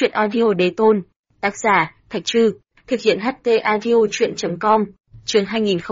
Chuyện audio đế tôn. Tác giả, Thạch Trư. Thực hiện HT audio chuyện.com. Chương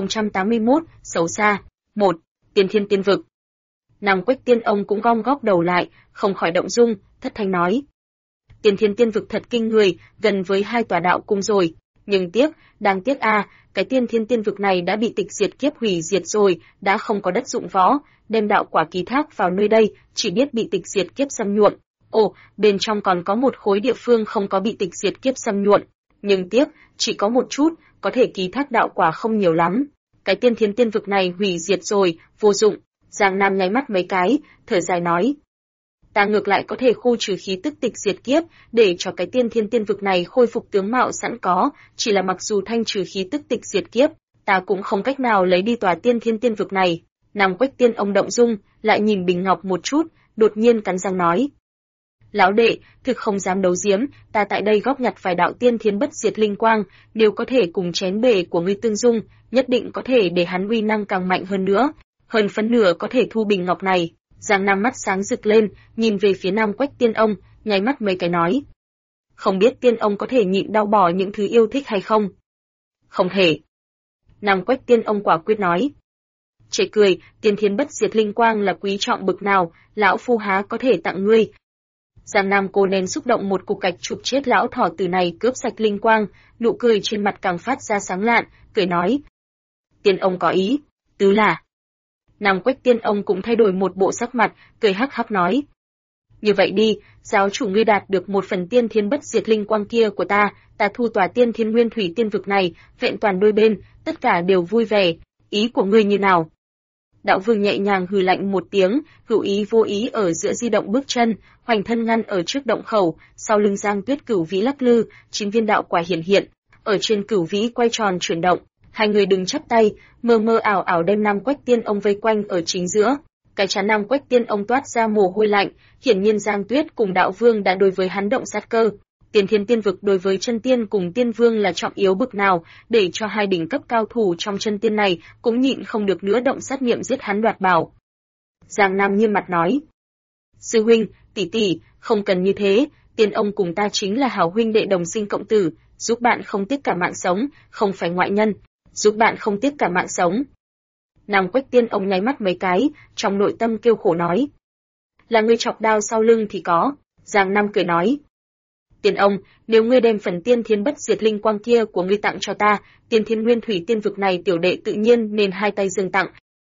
2081, xấu xa. 1. Tiên thiên tiên vực. Nam Quách Tiên ông cũng gom góp đầu lại, không khỏi động dung, thất thanh nói. Tiên thiên tiên vực thật kinh người, gần với 2 tòa đạo cung rồi. Nhưng đáng tiếc cái tiên thiên tiên vực này đã bị tịch diệt kiếp hủy diệt rồi, đã không có đất dụng võ, đem đạo quả ký thác vào nơi đây, chỉ biết bị tịch diệt kiếp xâm nhuộm. Ồ, bên trong còn có một khối địa phương không có bị tịch diệt kiếp xâm nhuộm, nhưng tiếc, chỉ có một chút, có thể ký thác đạo quả không nhiều lắm. Cái tiên thiên tiên vực này hủy diệt rồi, vô dụng. Giang Nam nháy mắt mấy cái, thở dài nói. Ta ngược lại có thể khu trừ khí tức tịch diệt kiếp, để cho cái tiên thiên tiên vực này khôi phục tướng mạo sẵn có, chỉ là mặc dù thanh trừ khí tức tịch diệt kiếp, ta cũng không cách nào lấy đi tòa tiên thiên tiên vực này. Nam Quách Tiên ông động dung, lại nhìn Bình Ngọc một chút, đột nhiên cắn răng nói. Lão đệ, thực không dám đấu giếm, ta tại đây góp nhặt vài đạo tiên thiên bất diệt linh quang, nếu có thể cùng chén bể của ngươi tương dung, nhất định có thể để hắn uy năng càng mạnh hơn nữa, hơn phân nửa có thể thu Bình Ngọc này. Giang Nam mắt sáng rực lên, nhìn về phía Nam Quách Tiên ông, nháy mắt mấy cái nói. Không biết Tiên ông có thể nhịn đau bỏ những thứ yêu thích hay không? Không thể. Nam Quách Tiên ông quả quyết nói. Chê cười, tiên thiên bất diệt linh quang là quý trọng bực nào, lão phu há có thể tặng ngươi. Giang Nam cô nén xúc động một cục gạch chụp chết lão thỏ tử này cướp sạch linh quang, nụ cười trên mặt càng phát ra sáng lạn, cười nói. Tiên ông có ý, tứ là. Nam Quách Tiên ông cũng thay đổi một bộ sắc mặt, cười hắc hắc nói. Như vậy đi, giáo chủ ngươi đạt được một phần tiên thiên bất diệt linh quang kia của ta thu tòa tiên thiên nguyên thủy tiên vực này, vẹn toàn đôi bên, tất cả đều vui vẻ, ý của ngươi như nào? Đạo Vương nhẹ nhàng hừ lạnh một tiếng, hữu ý vô ý ở giữa di động bước chân, hoành thân ngăn ở trước động khẩu, sau lưng Giang Tuyết cửu vĩ lắc lư, 9 viên đạo quả hiển hiện, ở trên cửu vĩ quay tròn chuyển động, hai người đứng chắp tay, mơ mơ ảo ảo đem Nam Quách Tiên ông vây quanh ở chính giữa. Cái trán Nam Quách Tiên ông toát ra mồ hôi lạnh, hiển nhiên Giang Tuyết cùng Đạo Vương đã đối với hắn động sát cơ. Tiên thiên tiên vực đối với chân tiên cùng tiên vương là trọng yếu bực nào, để cho hai đỉnh cấp cao thủ trong chân tiên này cũng nhịn không được nữa động sát niệm giết hắn đoạt bảo. Giang Nam nghiêm mặt nói. Sư huynh, tỷ tỷ, không cần như thế, tiên ông cùng ta chính là hảo huynh đệ đồng sinh cộng tử, giúp bạn không tiếc cả mạng sống, không phải ngoại nhân, giúp bạn không tiếc cả mạng sống. Nam Quách Tiên ông nháy mắt mấy cái, trong nội tâm kêu khổ nói. Là ngươi chọc đao sau lưng thì có. Giang Nam cười nói. Tiên ông, nếu ngươi đem phần tiên thiên bất diệt linh quang kia của ngươi tặng cho ta, tiên thiên nguyên thủy tiên vực này tiểu đệ tự nhiên nên hai tay dâng tặng.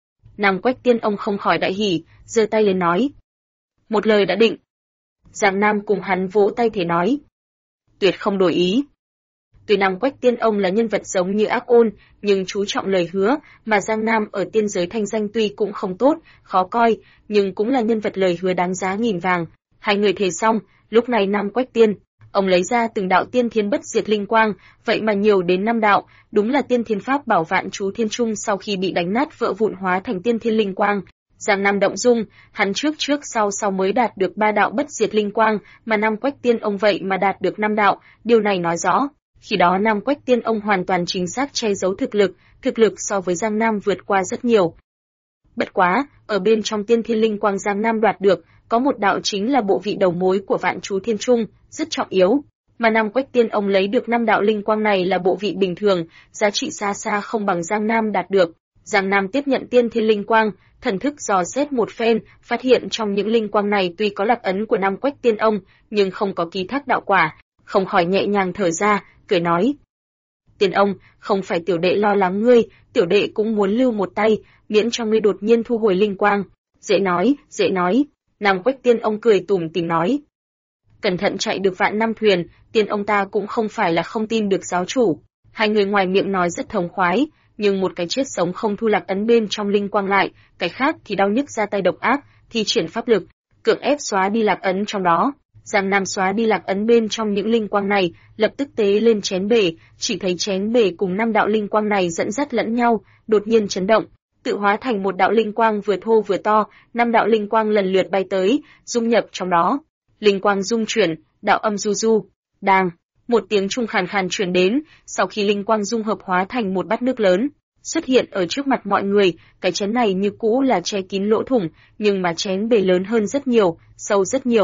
Nam Quách Tiên ông không khỏi đại hỉ, giơ tay lên nói. Một lời đã định. Giang Nam cùng hắn vỗ tay thể nói. Tuyệt không đổi ý. Tuy Nam Quách Tiên ông là nhân vật giống như ác ôn, nhưng chú trọng lời hứa, mà Giang Nam ở tiên giới thanh danh tuy cũng không tốt, khó coi, nhưng cũng là nhân vật lời hứa đáng giá nghìn vàng. Hai người thề xong, lúc này Nam Quách Tiên, ông lấy ra từng đạo tiên thiên bất diệt linh quang, vậy mà nhiều đến 5 đạo, đúng là tiên thiên pháp bảo vạn chú thiên trung sau khi bị đánh nát vỡ vụn hóa thành tiên thiên linh quang. Giang Nam động dung, hắn trước sau mới đạt được 3 đạo bất diệt linh quang, mà Nam Quách Tiên ông vậy mà đạt được 5 đạo, điều này nói rõ. Khi đó Nam Quách Tiên ông hoàn toàn chính xác che giấu thực lực so với Giang Nam vượt qua rất nhiều. Bất quá, ở bên trong tiên thiên linh quang Giang Nam đoạt được, có một đạo chính là bộ vị đầu mối của vạn chú thiên trung, rất trọng yếu. Mà Nam Quách Tiên ông lấy được 5 đạo linh quang này là bộ vị bình thường, giá trị xa xa không bằng Giang Nam đạt được. Giang Nam tiếp nhận tiên thiên linh quang, thần thức dò xét một phen, phát hiện trong những linh quang này tuy có lạc ấn của Nam Quách Tiên ông, nhưng không có ký thác đạo quả, không khỏi nhẹ nhàng thở ra, cười nói. Tiên ông, không phải tiểu đệ lo lắng ngươi, tiểu đệ cũng muốn lưu một tay, miễn cho ngươi đột nhiên thu hồi linh quang. Dễ nói, Nam Quách Tiên ông cười tủm tỉm nói. Cẩn thận chạy được vạn năm thuyền, tiên ông ta cũng không phải là không tin được giáo chủ. Hai người ngoài miệng nói rất thống khoái, nhưng một cái chết sống không thu lạc ấn bên trong linh quang lại, cái khác thì đau nhức ra tay độc ác, thi triển pháp lực, cưỡng ép xóa đi lạc ấn trong đó. Giang Nam xóa đi lạc ấn bên trong những linh quang này, lập tức tế lên chén bể, chỉ thấy chén bể cùng 5 đạo linh quang này dẫn dắt lẫn nhau, đột nhiên chấn động, tự hóa thành một đạo linh quang vừa thô vừa to, 5 đạo linh quang lần lượt bay tới, dung nhập trong đó. Linh quang dung chuyển, đạo âm du du, đàng, một tiếng trung khàn khàn truyền đến, sau khi linh quang dung hợp hóa thành một bát nước lớn, xuất hiện ở trước mặt mọi người, cái chén này như cũ là che kín lỗ thủng, nhưng mà chén bể lớn hơn rất nhiều, sâu rất nhiều.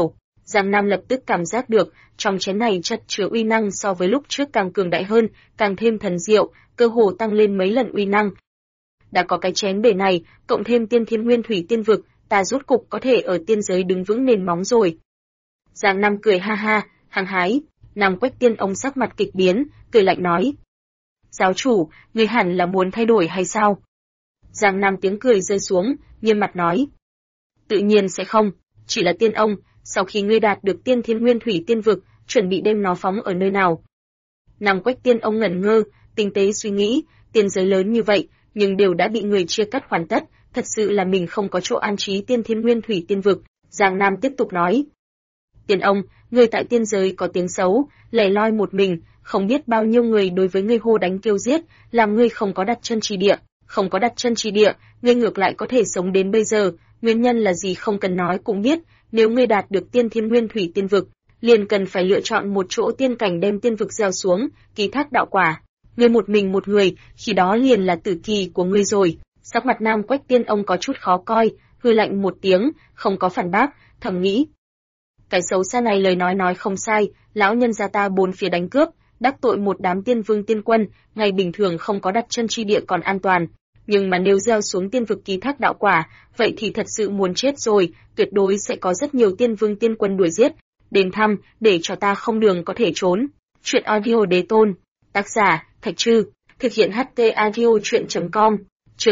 Giang Nam lập tức cảm giác được, trong chén này chất chứa uy năng so với lúc trước càng cường đại hơn, càng thêm thần diệu, cơ hồ tăng lên mấy lần uy năng. Đã có cái chén bể này, cộng thêm tiên thiên nguyên thủy tiên vực, ta rốt cục có thể ở tiên giới đứng vững nền móng rồi. Giang Nam cười ha ha, hăng hái. Nam Quách Tiên ông sắc mặt kịch biến, cười lạnh nói: "Giáo chủ, ngươi hẳn là muốn thay đổi hay sao?" Giang Nam tiếng cười rơi xuống, nghiêm mặt nói: "Tự nhiên sẽ không, chỉ là tiên ông, sau khi ngươi đạt được tiên thiên nguyên thủy tiên vực, chuẩn bị đem nó phóng ở nơi nào?" Nam Quách Tiên ông ngẩn ngơ, tinh tế suy nghĩ, tiên giới lớn như vậy, nhưng đều đã bị người chia cắt hoàn tất, thật sự là mình không có chỗ an trí tiên thiên nguyên thủy tiên vực. Giang Nam tiếp tục nói: "Tiên ông, ngươi tại tiên giới có tiếng xấu, lẻ loi một mình, không biết bao nhiêu người đối với ngươi hô đánh kêu giết, làm ngươi không có đặt chân chi địa, không có đặt chân chi địa, ngươi ngược lại có thể sống đến bây giờ, nguyên nhân là gì không cần nói cũng biết, nếu ngươi đạt được tiên thiên nguyên thủy tiên vực, liền cần phải lựa chọn một chỗ tiên cảnh đem tiên vực gieo xuống, ký thác đạo quả. Ngươi một mình một người, khi đó liền là tử kỳ của ngươi rồi." Sắc mặt Nam Quách Tiên ông có chút khó coi, hừ lạnh một tiếng, không có phản bác, thầm nghĩ: cái xấu xa này lời nói không sai, lão nhân gia ta bốn phía đánh cướp, đắc tội một đám tiên vương tiên quân, ngày bình thường không có đặt chân chi địa còn an toàn, nhưng mà nếu gieo xuống tiên vực ký thác đạo quả, vậy thì thật sự muốn chết rồi, tuyệt đối sẽ có rất nhiều tiên vương tiên quân đuổi giết, đến thăm, để cho ta không đường có thể trốn. Chuyện audio đế tôn, tác giả, Thạch Trư, thực hiện HT audio chuyện.com, chương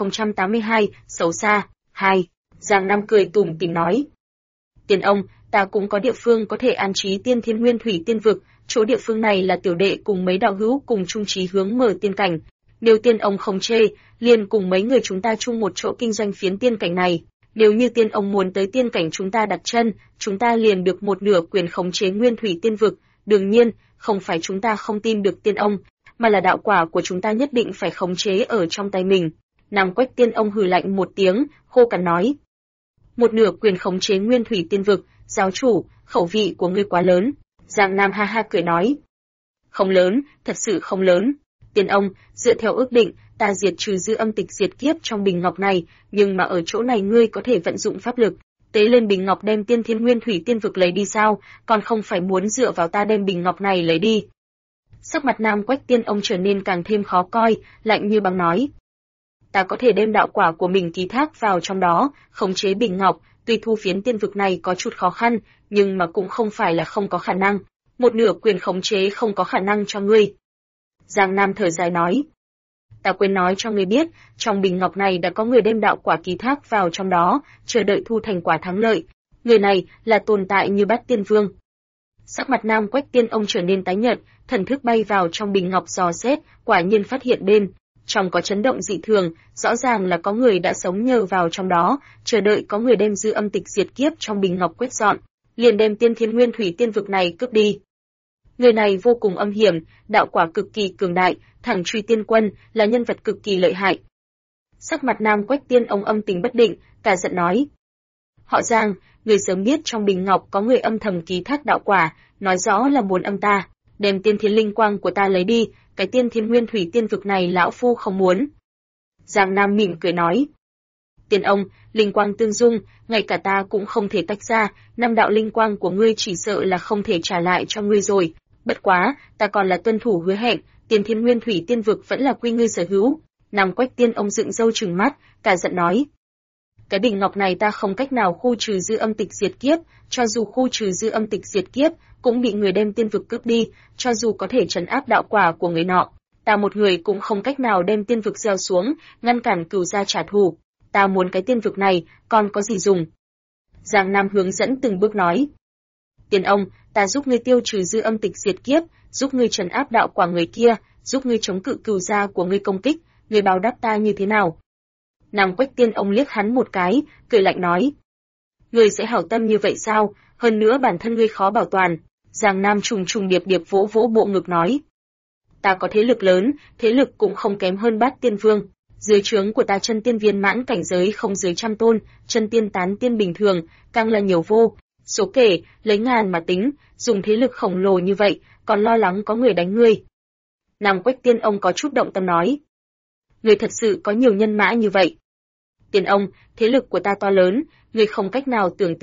2082, xấu xa, 2. Giang Nam cười tủm tỉm nói: "Tiên ông, ta cũng có địa phương có thể an trí tiên thiên nguyên thủy tiên vực, chỗ địa phương này là tiểu đệ cùng mấy đạo hữu cùng chung chí hướng mở tiên cảnh. Nếu tiên ông không chê, liền cùng mấy người chúng ta chung một chỗ kinh doanh phiến tiên cảnh này. Nếu như tiên ông muốn tới tiên cảnh chúng ta đặt chân, chúng ta liền được một nửa quyền khống chế nguyên thủy tiên vực. Đương nhiên, không phải chúng ta không tin được tiên ông, mà là đạo quả của chúng ta nhất định phải khống chế ở trong tay mình." Nam Quách Tiên ông hừ lạnh một tiếng, khô cằn nói: "Một nửa quyền khống chế nguyên thủy tiên vực, giáo chủ, khẩu vị của ngươi quá lớn." Giang Nam ha ha cười nói: "Không lớn, thật sự không lớn. Tiên ông, dựa theo ước định, ta diệt trừ dư âm tịch diệt kiếp trong bình ngọc này, nhưng mà ở chỗ này ngươi có thể vận dụng pháp lực, tế lên bình ngọc đem tiên thiên nguyên thủy tiên vực lấy đi sao, còn không phải muốn dựa vào ta đem bình ngọc này lấy đi." Sắc mặt Nam Quách Tiên ông trở nên càng thêm khó coi, lạnh như băng nói: "Ta có thể đem đạo quả của mình ký thác vào trong đó, khống chế bình ngọc, tuy thu phiến tiên vực này có chút khó khăn, nhưng mà cũng không phải là không có khả năng, một nửa quyền khống chế không có khả năng cho ngươi." Giang Nam thở dài nói: "Ta quên nói cho ngươi biết, trong bình ngọc này đã có người đem đạo quả ký thác vào trong đó, chờ đợi thu thành quả thắng lợi. Người này là tồn tại như Bát Tiên Vương." Sắc mặt Nam Quách Tiên ông trở nên tái nhợt, thần thức bay vào trong bình ngọc dò xét, quả nhiên phát hiện bên trong có chấn động dị thường, rõ ràng là có người đã sống nhờ vào trong đó, chờ đợi có người đem dư âm tịch diệt kiếp trong bình ngọc quét dọn, liền đem tiên thiên nguyên thủy tiên vực này cướp đi. Người này vô cùng âm hiểm, đạo quả cực kỳ cường đại, thẳng truy tiên quân, là nhân vật cực kỳ lợi hại. Sắc mặt Nam Quách Tiên ông âm tình bất định, cả giận nói: "Họ Giang, người sớm biết trong bình ngọc có người âm thầm ký thác đạo quả, nói rõ là muốn âm ta, đem tiên thiên linh quang của ta lấy đi, cái tiên thiên nguyên thủy tiên vực này lão phu không muốn." Giang Nam mỉm cười nói: "Tiên ông, linh quang tương dung, ngay cả ta cũng không thể tách ra, năm đạo linh quang của ngươi chỉ sợ là không thể trả lại cho ngươi rồi, bất quá, ta còn là tuân thủ hứa hẹn, tiên thiên nguyên thủy tiên vực vẫn là quy ngươi sở hữu." Nam Quách Tiên ông dựng râu trừng mắt, cả giận nói: "Cái bình ngọc này ta không cách nào khu trừ dư âm tịch diệt kiếp, cho dù khu trừ dư âm tịch diệt kiếp, cũng bị người đem tiên vực cướp đi, cho dù có thể trấn áp đạo quả của người nọ, ta một người cũng không cách nào đem tiên vực gieo xuống, ngăn cản cửu gia trả thù. Ta muốn cái tiên vực này, còn có gì dùng?" Giang Nam hướng dẫn từng bước nói: "Tiên ông, ta giúp ngươi tiêu trừ dư âm tịch diệt kiếp, giúp ngươi trấn áp đạo quả người kia, giúp ngươi chống cự cửu gia của ngươi công kích, ngươi báo đáp ta như thế nào?" Nam Quách Tiên ông liếc hắn một cái, cười lạnh nói: "Ngươi sẽ hảo tâm như vậy sao? Hơn nữa bản thân ngươi khó bảo toàn." Giang Nam trùng trùng điệp điệp vỗ vỗ bộ ngực nói: "Ta có thế lực lớn, thế lực cũng không kém hơn Bát Tiên Vương. Dưới trướng của ta chân tiên viên mãn cảnh giới không dưới 100 tôn, chân tiên tán tiên bình thường, càng là nhiều vô số kể, lấy ngàn mà tính, dùng thế lực khổng lồ như vậy, còn lo lắng có người đánh ngươi." Nam Quách Tiên ông có chút động tâm nói: "Ngươi thật sự có nhiều nhân mã như vậy?" "Tiên ông, thế lực của ta to lớn, ngươi không cách nào tưởng tượng,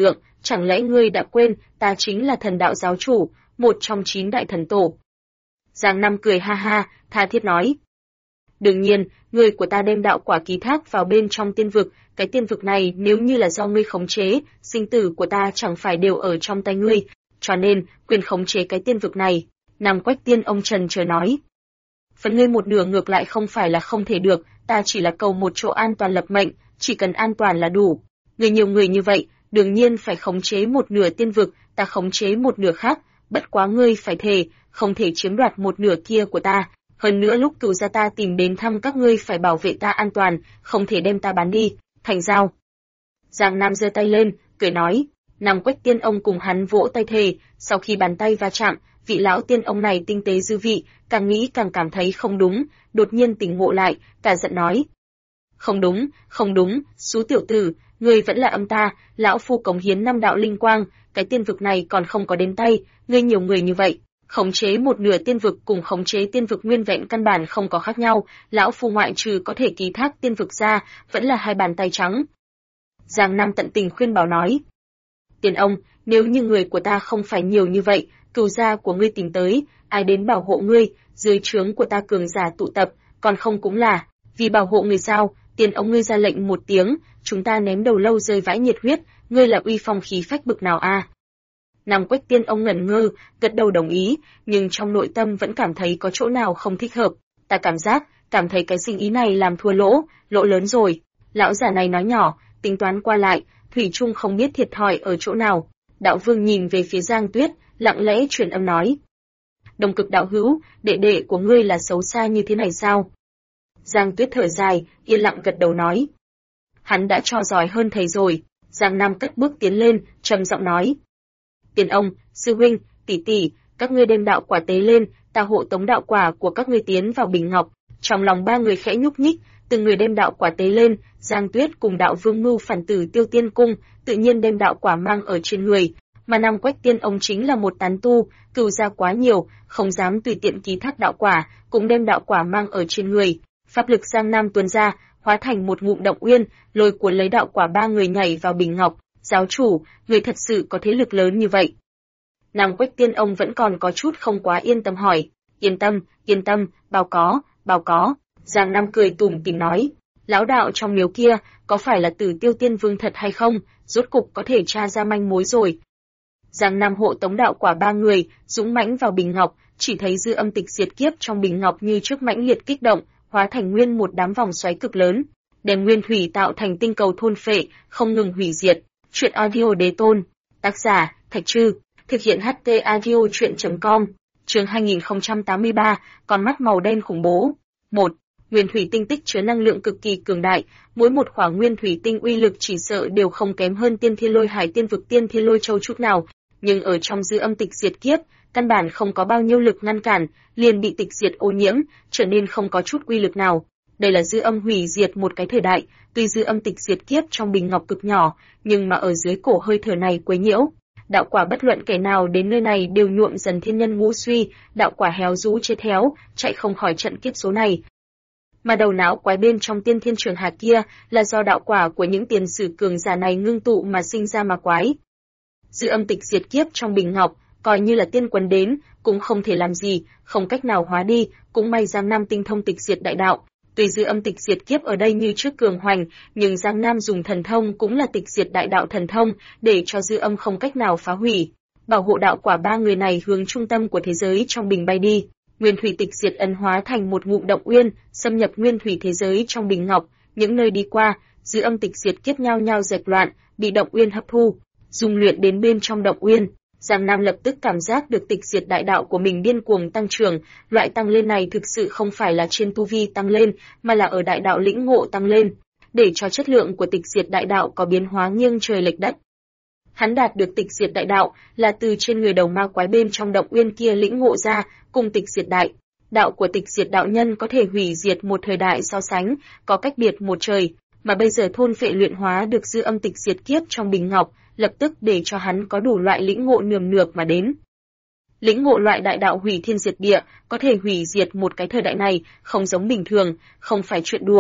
chẳng lẽ ngươi đã quên, ta chính là thần đạo giáo chủ, một trong 9 đại thần tổ. Giang Nam cười ha ha, tha thiết nói. Đương nhiên, người của ta đem đạo quả ký thác vào bên trong tiên vực, cái tiên vực này nếu như là do ngươi khống chế, sinh tử của ta chẳng phải đều ở trong tay ngươi, cho nên, quyền khống chế cái tiên vực này. Nam Quách Tiên ông trần chờ nói. Phần ngươi một nửa ngược lại không phải là không thể được, ta chỉ là cầu một chỗ an toàn lập mệnh, chỉ cần an toàn là đủ. Người nhiều người như vậy, đương nhiên phải khống chế một nửa tiên vực, ta khống chế một nửa khác, bất quá ngươi phải thề, không thể chiếm đoạt một nửa kia của ta. Hơn nữa lúc cửu gia ta tìm đến thăm các ngươi phải bảo vệ ta an toàn, không thể đem ta bán đi, thành giao. Giang Nam giơ tay lên, cười nói. Nam Quách Tiên ông cùng hắn vỗ tay thề, sau khi bàn tay va chạm, vị lão tiên ông này tinh tế dư vị, càng nghĩ càng cảm thấy không đúng, đột nhiên tỉnh ngộ lại, cả giận nói. Không đúng, xú tiểu tử, ngươi vẫn là âm ta, lão phu cống hiến 5 đạo linh quang, cái tiên vực này còn không có đến tay, ngươi nhiều người như vậy, khống chế một nửa tiên vực cùng khống chế tiên vực nguyên vẹn căn bản không có khác nhau, lão phu ngoại trừ có thể ký thác tiên vực ra, vẫn là 2 bàn tay trắng. Giang Nam tận tình khuyên bảo nói. Tiên ông, nếu như người của ta không phải nhiều như vậy, cửu gia của ngươi tìm tới, ai đến bảo hộ ngươi, dưới trướng của ta cường giả tụ tập, còn không cũng là, vì bảo hộ người sao, tiên ông ngươi ra lệnh một tiếng, chúng ta ném đầu lâu rơi vãi nhiệt huyết, ngươi là uy phong khí phách bực nào a? Nam Quách Tiên ông ngẩn ngơ, gật đầu đồng ý, nhưng trong nội tâm vẫn cảm thấy có chỗ nào không thích hợp, ta cảm thấy cái sinh ý này làm thua lỗ lớn rồi. Lão giả này nói nhỏ, tính toán qua lại, thủy chung không biết thiệt thòi ở chỗ nào. Đạo Vương nhìn về phía Giang Tuyết, lặng lẽ truyền âm nói. Đồng Cực đạo hữu, đệ đệ của ngươi là xấu xa như thế này sao? Giang Tuyết thở dài, yên lặng gật đầu nói. Hắn đã cho giỏi hơn thầy rồi. Giang Nam cất bước tiến lên, trầm giọng nói. Tiền ông, sư huynh, tỷ tỷ, các ngươi đem đạo quả tế lên, ta hộ tống đạo quả của các ngươi tiến vào bình ngọc. Trong lòng 3 người khẽ nhúc nhích, từng người đem đạo quả tế lên, Giang Tuyết cùng đạo Vương mưu phản tử Tiêu Tiên cung, tự nhiên đem đạo quả mang ở trên người, mà Nam Quách Tiên ông chính là một tán tu, cừu gia quá nhiều, không dám tùy tiện ký thác đạo quả, cũng đem đạo quả mang ở trên người. Pháp lực Giang Nam tuôn ra, hóa thành một ngụm động uyên, lôi cuốn lấy đạo quả 3 người nhảy vào bình ngọc. Giáo chủ, người thật sự có thế lực lớn như vậy? Nam Quách Tiên ông vẫn còn có chút không quá yên tâm hỏi. Yên tâm, bao có. Giang Nam cười tủm tỉm nói. Lão đạo trong miếu kia, có phải là Tử Tiêu Tiên Vương thật hay không? Rốt cục có thể tra ra manh mối rồi. Giang Nam hộ tống đạo quả 3 người, dũng mãnh vào bình ngọc, chỉ thấy dư âm tịch diệt kiếp trong bình ngọc như trước mãnh liệt kích động, hóa thành nguyên một đám vòng xoáy cực lớn, đem nguyên thủy tạo thành tinh cầu thôn phệ, không ngừng hủy diệt. Truyện audio đế tôn, tác giả Thạch Trư, thực hiện HT audio truyện.com. Chương 2083, con mắt màu đen khủng bố. 1. Nguyên thủy tinh tích chứa năng lượng cực kỳ cường đại, mỗi một khỏa nguyên thủy tinh uy lực chỉ sợ đều không kém hơn Tiên Thiên Lôi Hải Tiên vực Tiên Thiên Lôi Châu chút nào, nhưng ở trong dư âm tịch diệt kiếp, căn bản không có bao nhiêu lực ngăn cản, liền bị tịch diệt ô nhiễm, trở nên không có chút uy lực nào. Đây là dư âm hủy diệt một cái thời đại, tuy dư âm tịch diệt kiếp trong bình ngọc cực nhỏ, nhưng mà ở dưới cổ hơi thở này quấy nhiễu. Đạo quả bất luận kẻ nào đến nơi này đều nhuộm dần thiên nhân ngũ suy, đạo quả héo rũ chết héo, chạy không khỏi trận kiếp số này. Mà đầu não quái bên trong Tiên Thiên Trường Hà kia là do đạo quả của những tiền sử cường giả này ngưng tụ mà sinh ra mà quái. Dư âm tịch diệt kiếp trong bình ngọc, coi như là tiên quân đến, cũng không thể làm gì, không cách nào hóa đi, cũng may Giang Nam tinh thông tịch diệt đại đạo. Tuy dư âm tịch diệt kiếp ở đây như trước cường hoành, nhưng Giang Nam dùng thần thông cũng là tịch diệt đại đạo thần thông, để cho dư âm không cách nào phá hủy. Bảo hộ đạo quả 3 người này hướng trung tâm của thế giới trong bình bay đi. Nguyên thủy tịch diệt ấn hóa thành một ngụm động uyên, xâm nhập nguyên thủy thế giới trong bình ngọc, những nơi đi qua, dư âm tịch diệt kiếp nhao nhao dẹp loạn, bị động uyên hấp thu, dung luyện đến bên trong động uyên. Giang Nam lập tức cảm giác được tịch diệt đại đạo của mình điên cuồng tăng trưởng, loại tăng lên này thực sự không phải là trên tu vi tăng lên, mà là ở đại đạo lĩnh ngộ tăng lên, để cho chất lượng của tịch diệt đại đạo có biến hóa nghiêng trời lệch đất. Hắn đạt được tịch diệt đại đạo là từ trên người đầu ma quái bên trong động uyên kia lĩnh ngộ ra, cùng tịch diệt đại đạo của tịch diệt đạo nhân có thể hủy diệt một thời đại so sánh, có cách biệt một trời, mà bây giờ thôn phệ luyện hóa được dư âm tịch diệt kiếp trong bình ngọc, lập tức để cho hắn có đủ loại lĩnh ngộ nườm nượp mà đến. Lĩnh ngộ loại đại đạo hủy thiên diệt địa, có thể hủy diệt một cái thời đại này, không giống bình thường, không phải chuyện đùa.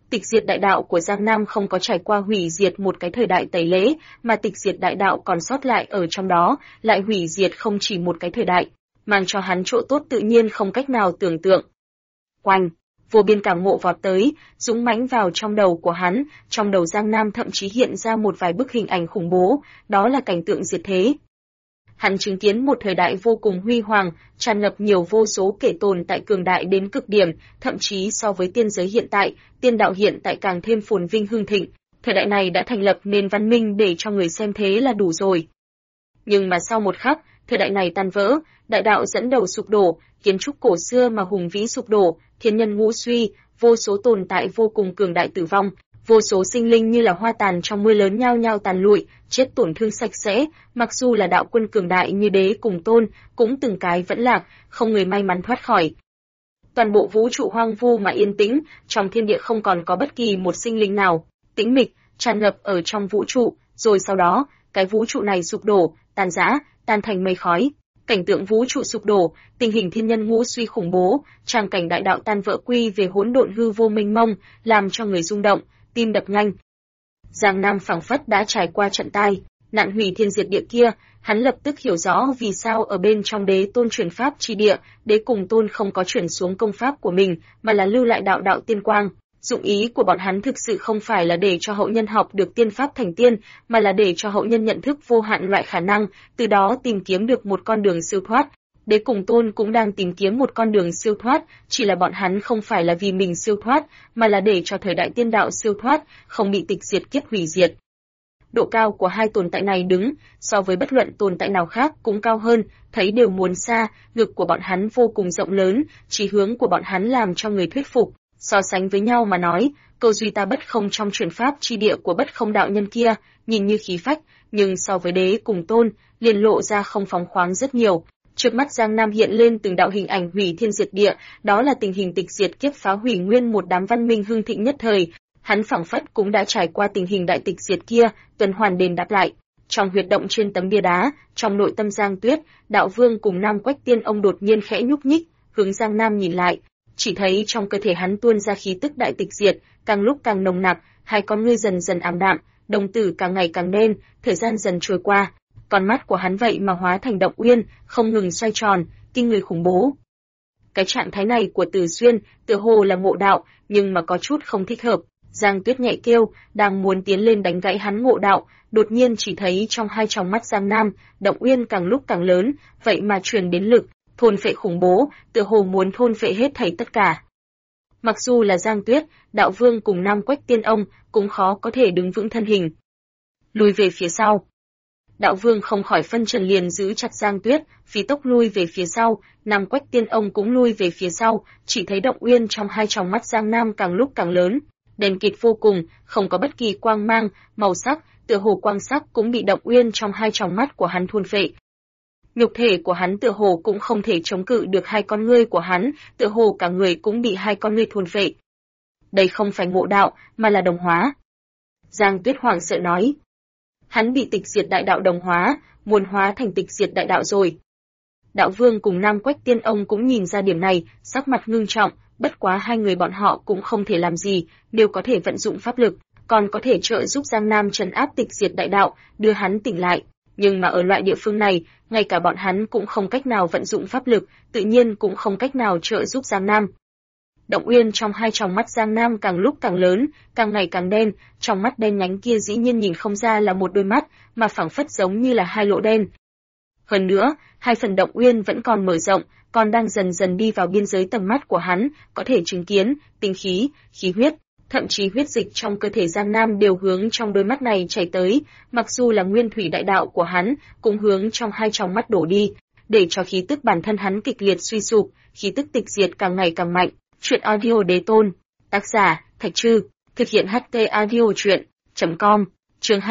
Tịch diệt đại đạo của Giang Nam không có trải qua hủy diệt một cái thời đại tẩy lễ, mà tịch diệt đại đạo còn sót lại ở trong đó, lại hủy diệt không chỉ một cái thời đại, mang cho hắn chỗ tốt tự nhiên không cách nào tưởng tượng. Oanh! Vô biên cảm ngộ vọt tới, dũng mãnh vào trong đầu của hắn, trong đầu Giang Nam thậm chí hiện ra một vài bức hình ảnh khủng bố, đó là cảnh tượng diệt thế. Hắn chứng kiến một thời đại vô cùng huy hoàng, tràn ngập nhiều vô số kẻ tồn tại cường đại đến cực điểm, thậm chí so với tiên giới hiện tại, tiên đạo hiện tại càng thêm phồn vinh hưng thịnh. Thời đại này đã thành lập nền văn minh để cho người xem thế là đủ rồi. Nhưng mà sau một khắc, thời đại này tan vỡ, đại đạo dẫn đầu sụp đổ, kiến trúc cổ xưa mà hùng vĩ sụp đổ, thiên nhân ngũ suy, vô số tồn tại vô cùng cường đại tử vong, vô số sinh linh như là hoa tàn trong mưa lớn nhao nhao tàn lụi, chết tổn thương sạch sẽ, mặc dù là đạo quân cường đại như Đế cùng Tôn, cũng từng cái vẫn lạc, không người may mắn thoát khỏi. Toàn bộ vũ trụ hoang vu mà yên tĩnh, trong thiên địa không còn có bất kỳ một sinh linh nào, tĩnh mịch, tràn ngập ở trong vũ trụ, rồi sau đó, cái vũ trụ này sụp đổ, tan rã, tan thành mây khói. Cảnh tượng vũ trụ sụp đổ, tình hình thiên nhân ngũ suy khủng bố, tràng cảnh đại đạo tan vỡ quy về hỗn độn hư vô mênh mông, làm cho người rung động, tim đập nhanh. Giang Nam phảng phất đã trải qua trận tai, nạn hủy thiên diệt địa kia, hắn lập tức hiểu rõ vì sao ở bên trong Đế Tôn truyền pháp chi địa, Đế cùng Tôn không có chuyển xuống công pháp của mình, mà là lưu lại đạo đạo tiên quang. Dụng ý của bọn hắn thực sự không phải là để cho hậu nhân học được tiên pháp thành tiên, mà là để cho hậu nhân nhận thức vô hạn loại khả năng, từ đó tìm kiếm được một con đường siêu thoát. Đế cùng Tôn cũng đang tìm kiếm một con đường siêu thoát, chỉ là bọn hắn không phải là vì mình siêu thoát, mà là để cho thời đại tiên đạo siêu thoát, không bị tịch diệt kiếp hủy diệt. Độ cao của hai tồn tại này đứng, so với bất luận tồn tại nào khác cũng cao hơn, thấy đều muốn xa, ngực của bọn hắn vô cùng rộng lớn, chí hướng của bọn hắn làm cho người thuyết phục. So sánh với nhau mà nói, câu duy ta bất không trong truyền pháp chi địa của bất không đạo nhân kia, nhìn như khí phách, nhưng so với Đế cùng Tôn, liền lộ ra không phóng khoáng rất nhiều. Trước mắt Giang Nam hiện lên từng đạo hình ảnh hủy thiên diệt địa, đó là tình hình tịch diệt kiếp phá hủy nguyên một đám văn minh hưng thịnh nhất thời. Hắn phảng phất cũng đã trải qua tình hình đại tịch diệt kia, tuần hoàn đền đáp lại. Trong huyệt động trên tấm bia đá, trong nội tâm Giang Tuyết, Đạo Vương cùng Nam Quách Tiên ông đột nhiên khẽ nhúc nhích, hướng Giang Nam nhìn lại. Chỉ thấy trong cơ thể hắn tuôn ra khí tức đại tịch diệt, càng lúc càng nồng nặc, hai con ngươi dần dần ảm đạm, đồng tử càng ngày càng đen, thời gian dần trôi qua, con mắt của hắn vậy mà hóa thành động uyên, không ngừng xoay tròn, kinh người khủng bố. Cái trạng thái này của Từ Xuyên, tựa hồ là ngộ đạo, nhưng mà có chút không thích hợp. Giang Tuyết nhẹ kêu, đang muốn tiến lên đánh gãy hắn ngộ đạo, đột nhiên chỉ thấy trong hai tròng mắt Giang Nam, động uyên càng lúc càng lớn, vậy mà truyền đến lực thôn phệ khủng bố, tựa hồ muốn thôn phệ hết thảy tất cả. Mặc dù là Giang Tuyết, Đạo Vương cùng Nam Quách Tiên ông cũng khó có thể đứng vững thân hình. Lùi về phía sau. Đạo Vương không khỏi phân trần liền giữ chặt Giang Tuyết, phi tốc lui về phía sau, Nam Quách Tiên ông cũng lui về phía sau, chỉ thấy động uyên trong hai tròng mắt Giang Nam càng lúc càng lớn, đen kịt vô cùng, không có bất kỳ quang mang, màu sắc, tựa hồ quang sắc cũng bị động uyên trong hai tròng mắt của hắn thôn phệ. Nhục thể của hắn tựa hồ cũng không thể chống cự được hai con ngươi của hắn, tựa hồ cả người cũng bị hai con ngươi thôn phệ. Đây không phải ngộ đạo, mà là đồng hóa. Giang Tuyết hoảng sợ nói. Hắn bị tịch diệt đại đạo đồng hóa, muốn hóa thành tịch diệt đại đạo rồi. Đạo Vương cùng Nam Quách Tiên ông cũng nhìn ra điểm này, sắc mặt ngưng trọng, bất quá hai người bọn họ cũng không thể làm gì, đều có thể vận dụng pháp lực, còn có thể trợ giúp Giang Nam trấn áp tịch diệt đại đạo, đưa hắn tỉnh lại. Nhưng mà ở loại địa phương này, ngay cả bọn hắn cũng không cách nào vận dụng pháp lực, tự nhiên cũng không cách nào trợ giúp Giang Nam. Động uyên trong hai tròng mắt Giang Nam càng lúc càng lớn, càng ngày càng đen, trong mắt đen nhánh kia dĩ nhiên nhìn không ra là một đôi mắt, mà phảng phất giống như là hai lỗ đen. Hơn nữa, hai phần động uyên vẫn còn mở rộng, còn đang dần dần đi vào biên giới tầm mắt của hắn, có thể chứng kiến, tinh khí, khí huyết, thậm chí huyết dịch trong cơ thể Giang Nam đều hướng trong đôi mắt này chảy tới, mặc dù là nguyên thủy đại đạo của hắn, cũng hướng trong hai tròng mắt đổ đi, để cho khí tức bản thân hắn kịch liệt suy sụp, khí tức tịch diệt càng ngày càng mạnh. Truyện audio Đế Tôn, tác giả Thạch Trư, thực hiện HT audio truyện.com, chương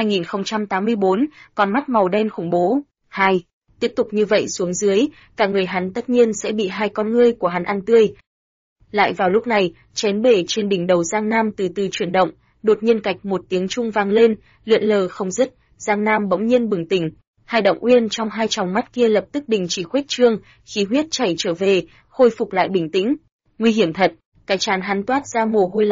2084, con mắt màu đen khủng bố. 2. Tiếp tục như vậy xuống dưới, cả người hắn tất nhiên sẽ bị hai con ngươi của hắn ăn tươi. Lại vào lúc này, chén bể trên đỉnh đầu Giang Nam từ từ chuyển động, đột nhiên cạch một tiếng chuông vang lên, lượn lờ không dứt, Giang Nam bỗng nhiên bừng tỉnh. Hai động uyên trong hai tròng mắt kia lập tức đình chỉ khuếch trương, khí huyết chảy trở về, khôi phục lại bình tĩnh. Nguy hiểm thật, cái trán hắn toát ra mồ hôi lạnh,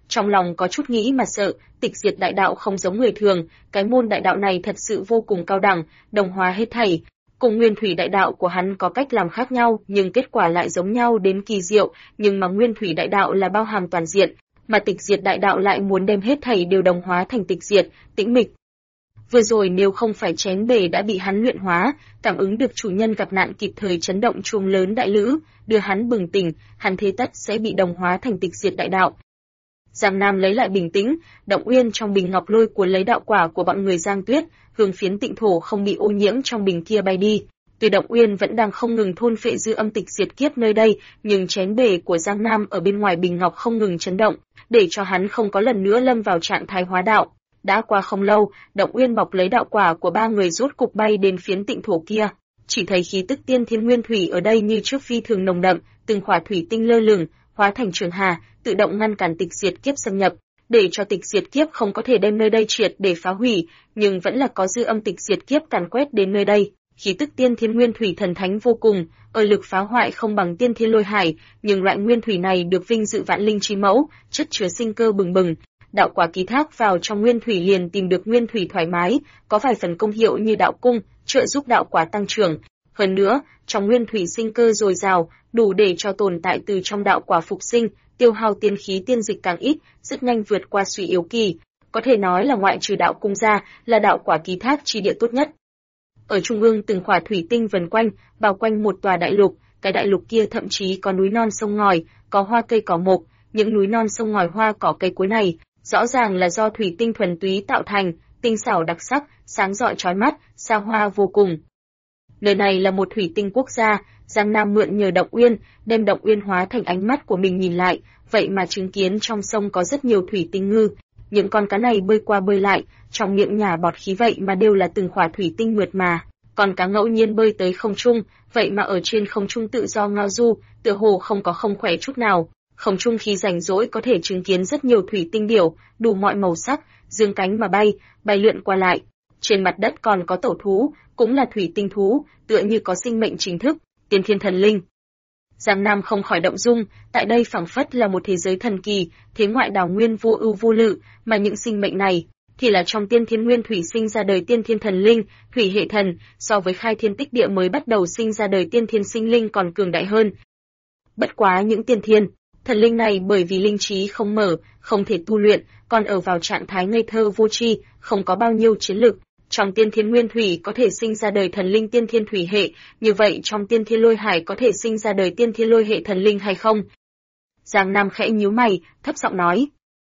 trong lòng có chút nghĩ mà sợ, tịch diệt đại đạo không giống người thường, cái môn đại đạo này thật sự vô cùng cao đẳng, đồng hóa hết thảy. Cùng nguyên thủy đại đạo của hắn có cách làm khác nhau, nhưng kết quả lại giống nhau đến kỳ diệu, nhưng mà nguyên thủy đại đạo là bao hàm toàn diện, mà tịch diệt đại đạo lại muốn đem hết thảy đều đồng hóa thành tịch diệt, tĩnh mịch. Vừa rồi nếu không phải chén bể đã bị hắn luyện hóa, cảm ứng được chủ nhân gặp nạn kịp thời chấn động chuông lớn đại lữ, đưa hắn bừng tỉnh, hắn thế tất sẽ bị đồng hóa thành tịch diệt đại đạo. Giang Nam lấy lại bình tĩnh, Động Uyên trong bình ngọc lôi cuốn lấy đạo quả của bọn người Giang Tuyết, hướng phiến tịnh thổ không bị ô nhiễm trong bình kia bay đi. Tuy Động Uyên vẫn đang không ngừng thôn phệ dư âm tịch diệt kiếp nơi đây, nhưng chén bể của Giang Nam ở bên ngoài bình ngọc không ngừng chấn động, để cho hắn không có lần nữa lâm vào trạng thái hóa đạo. Đã qua không lâu, Động Uyên bọc lấy đạo quả của ba người rốt cục bay đến phiến tịnh thổ kia, chỉ thấy khí tức tiên thiên nguyên thủy ở đây như trước phi thường nồng đậm, từng khỏa thủy tinh lơ lửng, hóa thành trường hà, tự động ngăn cản tịch diệt kiếp xâm nhập, để cho tịch diệt kiếp không có thể đem nơi đây triệt để phá hủy, nhưng vẫn là có dư âm tịch diệt kiếp càn quét đến nơi đây. Khí tức tiên thiên nguyên thủy thần thánh vô cùng, ở lực phá hoại không bằng tiên thiên lôi hải, nhưng loại nguyên thủy này được vinh dự vạn linh chi mẫu, chất chứa sinh cơ bừng bừng. Đạo quả ký thác vào trong nguyên thủy liền tìm được nguyên thủy thoải mái, có vài phần công hiệu như đạo cung, trợ giúp đạo quả tăng trưởng. Hơn nữa, trong nguyên thủy sinh cơ dồi dào, đủ để cho tồn tại từ trong đạo quả phục sinh, tiêu hao tiên khí tiên dịch càng ít, rất nhanh vượt qua suy yếu kỳ. Có thể nói là ngoại trừ đạo cung ra, là đạo quả ký thác chi địa tốt nhất. Ở trung ương từng khỏa thủy tinh vần quanh, bao quanh một tòa đại lục, cái đại lục kia thậm chí có núi non sông ngòi, có hoa cây cỏ mộc, những núi non sông ngòi hoa cỏ cây cuối này, rõ ràng là do thủy tinh thuần túy tạo thành, tinh xảo đặc sắc, sáng rọi chói mắt, xa hoa vô cùng. Nơi này là một thủy tinh quốc gia, Giang Nam mượn nhờ Động Uyên, đem Động Uyên hóa thành ánh mắt của mình nhìn lại, vậy mà chứng kiến trong sông có rất nhiều thủy tinh ngư. Những con cá này bơi qua bơi lại, trong miệng nhả bọt khí vậy mà đều là từng khỏa thủy tinh mượt mà. Còn cá ngẫu nhiên bơi tới không trung, vậy mà ở trên không trung tự do ngao du, tựa hồ không có không khỏe chút nào. Không trung khi rảnh rỗi có thể chứng kiến rất nhiều thủy tinh điểu, đủ mọi màu sắc, dương cánh mà bay, bay lượn qua lại. Trên mặt đất còn có tẩu thú, cũng là thủy tinh thú, tựa như có sinh mệnh chính thức, tiên thiên thần linh. Giang Nam không khỏi động dung, tại đây phảng phất là một thế giới thần kỳ, thế ngoại đảo nguyên vô ưu vô lự, mà những sinh mệnh này thì là trong tiên thiên nguyên thủy sinh ra đời tiên thiên thần linh, thủy hệ thần, so với khai thiên tích địa mới bắt đầu sinh ra đời tiên thiên sinh linh còn cường đại hơn. Bất quá những tiên thiên thần linh này bởi vì linh trí không mở, không thể tu luyện, còn ở vào trạng thái ngây thơ vô tri, không có bao nhiêu chiến lực. Trong tiên thiên nguyên thủy có thể sinh ra đời thần linh tiên thiên thủy hệ, như vậy trong tiên thiên lôi hải có thể sinh ra đời tiên thiên lôi hệ thần linh hay không? Giang Nam khẽ nhíu mày, thấp giọng nói.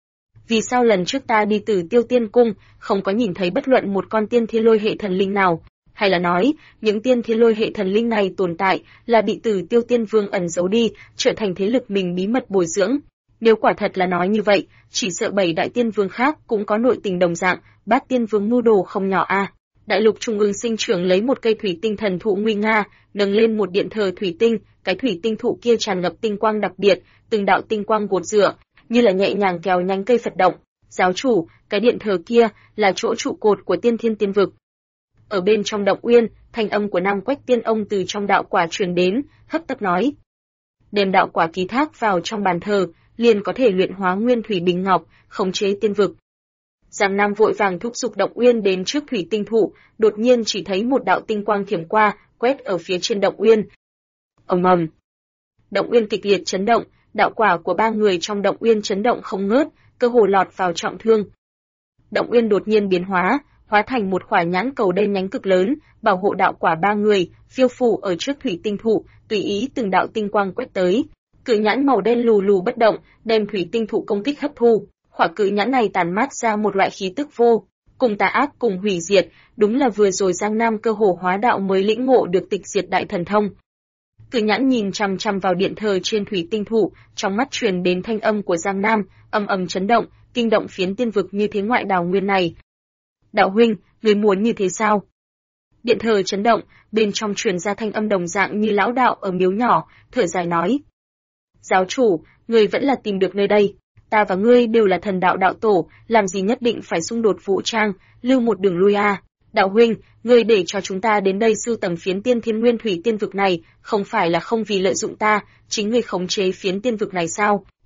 Vì sao lần trước ta đi từ Tiêu Tiên Cung, không có nhìn thấy bất luận một con tiên thiên lôi hệ thần linh nào? Hay là nói, những tiên thiên lôi hệ thần linh này tồn tại là bị Tử Tiêu Tiên Vương ẩn giấu đi, trở thành thế lực mình bí mật bồi dưỡng? Nếu quả thật là nói như vậy, chỉ sợ 7 đại tiên vương khác cũng có nội tình đồng dạng, Bát Tiên Vương mưu đồ không nhỏ a. Đại lục trung ương sinh trưởng lấy một cây thủy tinh thần thụ nguy nga, nâng lên một điện thờ thủy tinh, cái thủy tinh thụ kia tràn ngập tinh quang đặc biệt, từng đạo tinh quang gột rửa, như là nhẹ nhàng kéo nhánh cây Phật động. Giáo chủ, cái điện thờ kia là chỗ trụ cột của tiên thiên tiên vực. Ở bên trong Động Uyên, thanh âm của Nam Quách Tiên Ông từ trong đạo quả truyền đến, hấp tấp nói: đem đạo quả ký thác vào trong bàn thờ, liền có thể luyện hóa nguyên thủy bình ngọc, khống chế tiên vực. Giang Nam vội vàng thúc giục Động Uyên đến trước thủy tinh thụ, đột nhiên chỉ thấy một đạo tinh quang thiểm qua, quét ở phía trên Động Uyên. Ầm ầm. Động Uyên kịch liệt chấn động, đạo quả của ba người trong Động Uyên chấn động không ngớt, cơ hồ lọt vào trọng thương. Động Uyên đột nhiên biến hóa, hóa thành một khỏa nhãn cầu đen nhánh cực lớn, bảo hộ đạo quả ba người, phiêu phù ở trước thủy tinh thụ, tùy ý từng đạo tinh quang quét tới. Cự nhãn màu đen lù lù bất động, đem thủy tinh thụ công kích hấp thu. Khỏa cự nhãn này tàn mát ra một loại khí tức vô cùng tà ác cùng hủy diệt, đúng là vừa rồi Giang Nam cơ hồ hóa đạo mới lĩnh ngộ được tịch diệt đại thần thông. Cự nhãn nhìn chằm chằm vào điện thờ trên thủy tinh thụ, trong mắt truyền đến thanh âm của Giang Nam, ầm ầm chấn động, kinh động phiến tiên vực như thế ngoại đảo nguyên này. Đạo huynh, người muốn như thế sao? Điện thờ chấn động, bên trong truyền ra thanh âm đồng dạng như lão đạo ở miếu nhỏ, thở dài nói: giáo chủ, người vẫn là tìm được nơi đây. Ta và ngươi đều là thần đạo đạo tổ, làm gì nhất định phải xung đột vũ trang, lưu một đường lui a. Đạo huynh, ngươi để cho chúng ta đến đây sưu tầm phiến tiên thiên nguyên thủy tiên vực này, không phải là không vì lợi dụng ta, chính ngươi khống chế phiến tiên vực này sao?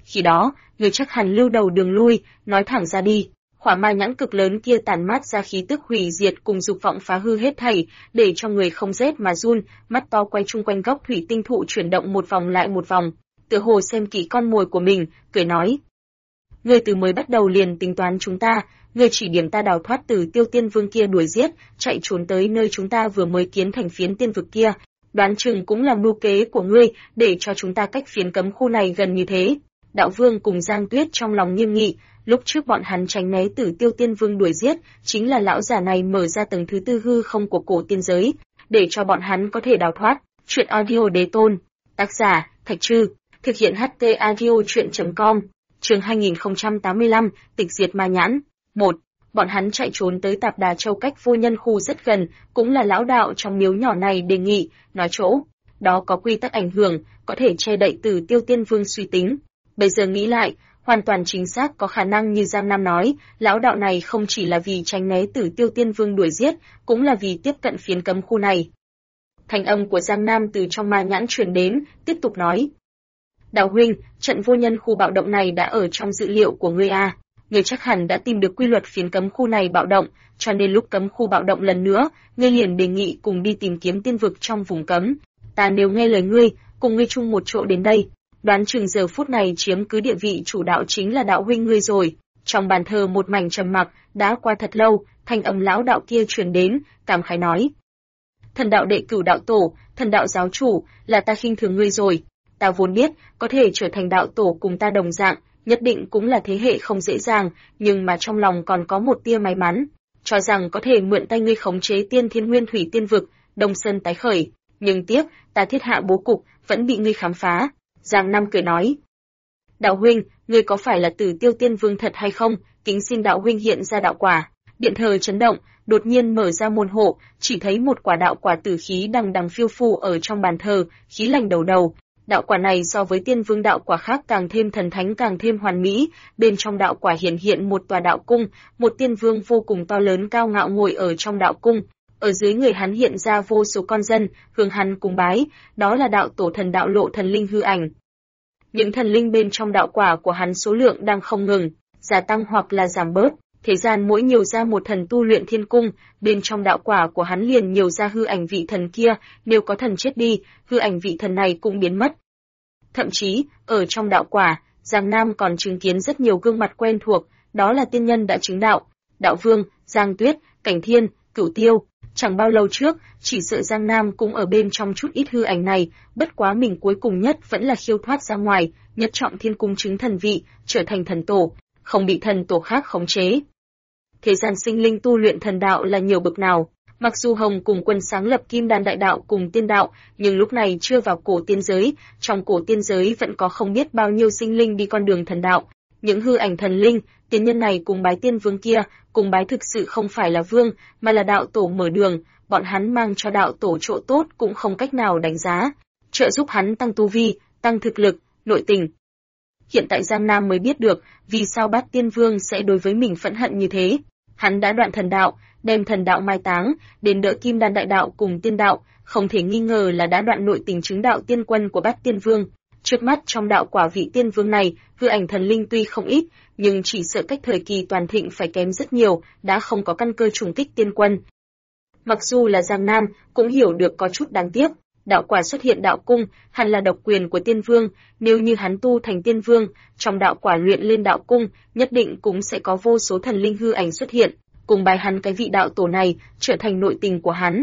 khi đó, ngươi chắc hẳn lưu đầu đường lui, nói thẳng ra đi. Khỏa ma nhãn cực lớn kia tản mát ra khí tức hủy diệt cùng dục vọng phá hư hết thảy, để cho người không rét mà run, mắt to quay chung quanh gốc thủy tinh thụ chuyển động một vòng lại một vòng, tựa hồ xem kỹ con mồi của mình, cười nói: ngươi từ mới bắt đầu liền tính toán chúng ta, ngươi chỉ điểm ta đào thoát từ Tiêu Tiên Vương kia đuổi giết, chạy trốn tới nơi chúng ta vừa mới kiến thành phiến tiên vực kia, đoán chừng cũng là mưu kế của ngươi, để cho chúng ta cách phiến cấm khu này gần như thế. Đạo Vương cùng Giang Tuyết trong lòng nghiêm nghị, lúc trước bọn hắn tránh né từ Tiêu Tiên Vương đuổi giết, chính là lão già này mở ra tầng thứ tư hư không của cổ tiên giới, để cho bọn hắn có thể đào thoát. Truyện audio đế tôn, tác giả Thạch Trư, thực hiện HT audio truyện.com. Chương 2085, tịch diệt ma nhãn. 1. Bọn hắn chạy trốn tới Tạp Đà Châu cách Vô Nhân khu rất gần, cũng là lão đạo trong miếu nhỏ này đề nghị, nói chỗ đó có quy tắc ảnh hưởng, có thể che đậy từ Tiêu Tiên Vương suy tính. Bây giờ nghĩ lại, hoàn toàn chính xác có khả năng như Giang Nam nói, lão đạo này không chỉ là vì tránh né từ Tiêu Tiên Vương đuổi giết, cũng là vì tiếp cận phiến cấm khu này. Thanh âm của Giang Nam từ trong ma nhãn truyền đến, tiếp tục nói: Đạo huynh, trận Vô Nhân khu bạo động này đã ở trong dữ liệu của ngươi à? Ngươi chắc hẳn đã tìm được quy luật phiến cấm khu này bạo động, cho nên lúc cấm khu bạo động lần nữa, ngươi liền đề nghị cùng đi tìm kiếm tiên vực trong vùng cấm. Ta nếu nghe lời ngươi, cùng ngươi chung một chỗ đến đây, đoán chừng giờ phút này chiếm cứ địa vị chủ đạo chính là đạo huynh ngươi rồi. Trong bàn thờ một mảnh trầm mặc, đã qua thật lâu, thanh âm lão đạo kia truyền đến, cảm khái nói: Thần đạo đệ cửu đạo tổ, thần đạo giáo chủ, là ta khinh thường ngươi rồi. Ta vốn biết, có thể trở thành đạo tổ cùng ta đồng dạng, nhất định cũng là thế hệ không dễ dàng, nhưng mà trong lòng còn có một tia may mắn, cho rằng có thể mượn tay ngươi khống chế Tiên Thiên Nguyên Thủy Tiên vực, Đông Sơn tái khởi, nhưng tiếc, ta thiết hạ bố cục, vẫn bị ngươi khám phá. Giang Nam cười nói: Đạo huynh, ngươi có phải là Tử Tiêu Tiên Vương thật hay không? Kính xin đạo huynh hiện ra đạo quả. Điện thờ chấn động, đột nhiên mở ra môn hộ, chỉ thấy một quả đạo quả tử khí đằng đằng phiêu phù ở trong bàn thờ, khí lành đầu đầu. Đạo quả này so với Tiên Vương đạo quả khác càng thêm thần thánh, càng thêm hoàn mỹ, bên trong đạo quả hiện một tòa đạo cung, một tiên vương vô cùng to lớn cao ngạo ngồi ở trong đạo cung, ở dưới người hắn hiện ra vô số con dân, hướng hắn cúng bái, đó là đạo tổ thần đạo lộ thần linh hư ảnh. Những thần linh bên trong đạo quả của hắn số lượng đang không ngừng gia tăng hoặc là giảm bớt, thế gian mỗi nhiều ra một thần tu luyện thiên cung, bên trong đạo quả của hắn liền nhiều ra hư ảnh vị thần kia, nếu có thần chết đi, hư ảnh vị thần này cũng biến mất. Thậm chí, ở trong đạo quả, Giang Nam còn chứng kiến rất nhiều gương mặt quen thuộc, đó là tiên nhân đã chứng đạo, Đạo Vương, Giang Tuyết, Cảnh Thiên, Cửu Tiêu. Chẳng bao lâu trước, chỉ sợ Giang Nam cũng ở bên trong chút ít hư ảnh này, bất quá mình cuối cùng nhất vẫn là khiêu thoát ra ngoài, nhất trọng thiên cung chứng thần vị, trở thành thần tổ, không bị thần tổ khác khống chế. Thế gian sinh linh tu luyện thần đạo là nhiều bậc nào, mặc dù Hồng cùng Quân sáng lập Kim Đan đại đạo cùng tiên đạo, nhưng lúc này chưa vào cổ tiên giới, trong cổ tiên giới vẫn có không biết bao nhiêu sinh linh đi con đường thần đạo. Những hư ảnh thần linh, tiên nhân này cùng bái tiên vương kia, cùng bái thực sự không phải là vương, mà là đạo tổ mở đường, bọn hắn mang cho đạo tổ chỗ tốt cũng không cách nào đánh giá, trợ giúp hắn tăng tu vi, tăng thực lực, nội tình. Hiện tại Giang Nam mới biết được vì sao Bát Tiên Vương sẽ đối với mình phẫn hận như thế. Hắn đã đoạn thần đạo, đem thần đạo mai táng, đến đỡ Kim Đan đại đạo cùng tiên đạo, không thể nghi ngờ là đã đoạn nội tình chứng đạo tiên quân của Bát Tiên Vương. Trước mắt trong đạo quả vị tiên vương này, hư ảnh thần linh tuy không ít, nhưng chỉ sợ cách thời kỳ toàn thịnh phải kém rất nhiều, đã không có căn cơ trùng kích tiên quân. Mặc dù là Giang Nam, cũng hiểu được có chút đáng tiếc, đạo quả xuất hiện đạo cung, hẳn là độc quyền của tiên vương, nếu như hắn tu thành tiên vương, trong đạo quả luyện lên đạo cung, nhất định cũng sẽ có vô số thần linh hư ảnh xuất hiện, cùng bài hắn cái vị đạo tổ này, trở thành nội tình của hắn.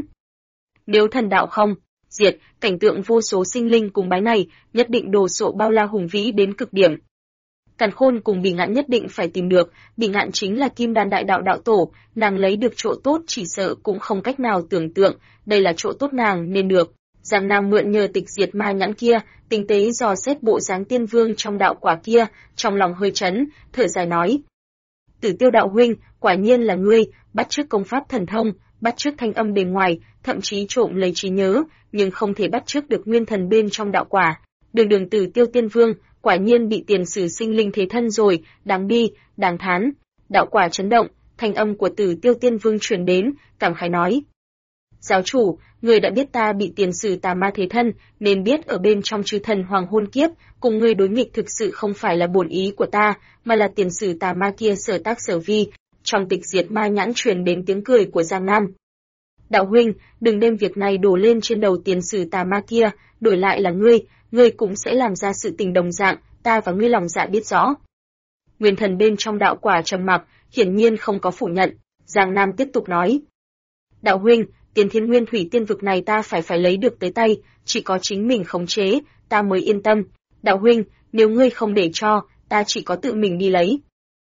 Nếu thần đạo không diệt, cảnh tượng vô số sinh linh cùng bái này, nhất định đồ sộ bao la hùng vĩ đến cực điểm. Càn Khôn cùng Bỉ Ngạn nhất định phải tìm được, Bỉ Ngạn chính là Kim Đan đại đạo đạo tổ, nàng lấy được chỗ tốt chỉ sợ cũng không cách nào tưởng tượng, đây là chỗ tốt nàng nên được. Giang Nam mượn nhờ tịch diệt ma nhãn kia, tinh tế dò xét bộ dáng tiên vương trong đạo quả kia, trong lòng hơi chấn, thở dài nói: Tử Tiêu đạo huynh, quả nhiên là ngươi, bắt chước công pháp thần thông, bắt chước thanh âm bề ngoài, thậm chí trộm lấy trí nhớ, nhưng không thể bắt chước được nguyên thần bên trong đạo quả. Đường Tử Tiêu tiên vương, quả nhiên bị tiền sử sinh linh thế thân rồi, đáng bi, đáng thán. Đạo quả chấn động, thanh âm của Tử Tiêu tiên vương truyền đến, cảm khái nói: Giáo chủ, người đã biết ta bị tiền sử tà ma thế thân, nên biết ở bên trong chư thần hoàng hôn kiếp, cùng ngươi đối nghịch thực sự không phải là bổn ý của ta, mà là tiền sử tà ma kia sở tác sở vi. Trong tịch diệt ma nhãn truyền đến tiếng cười của Giang Nam. Đạo huynh, đừng đem việc này đổ lên trên đầu tiền sử tà ma kia, đổi lại là ngươi cũng sẽ làm ra sự tình đồng dạng, ta và ngươi lòng dạ biết rõ. Nguyên thần bên trong đạo quả trầm mặc, hiển nhiên không có phủ nhận. Giang Nam tiếp tục nói. Đạo huynh, tiền thiên nguyên thủy tiên vực này ta phải lấy được tới tay, chỉ có chính mình khống chế, ta mới yên tâm. Đạo huynh, nếu ngươi không để cho, ta chỉ có tự mình đi lấy.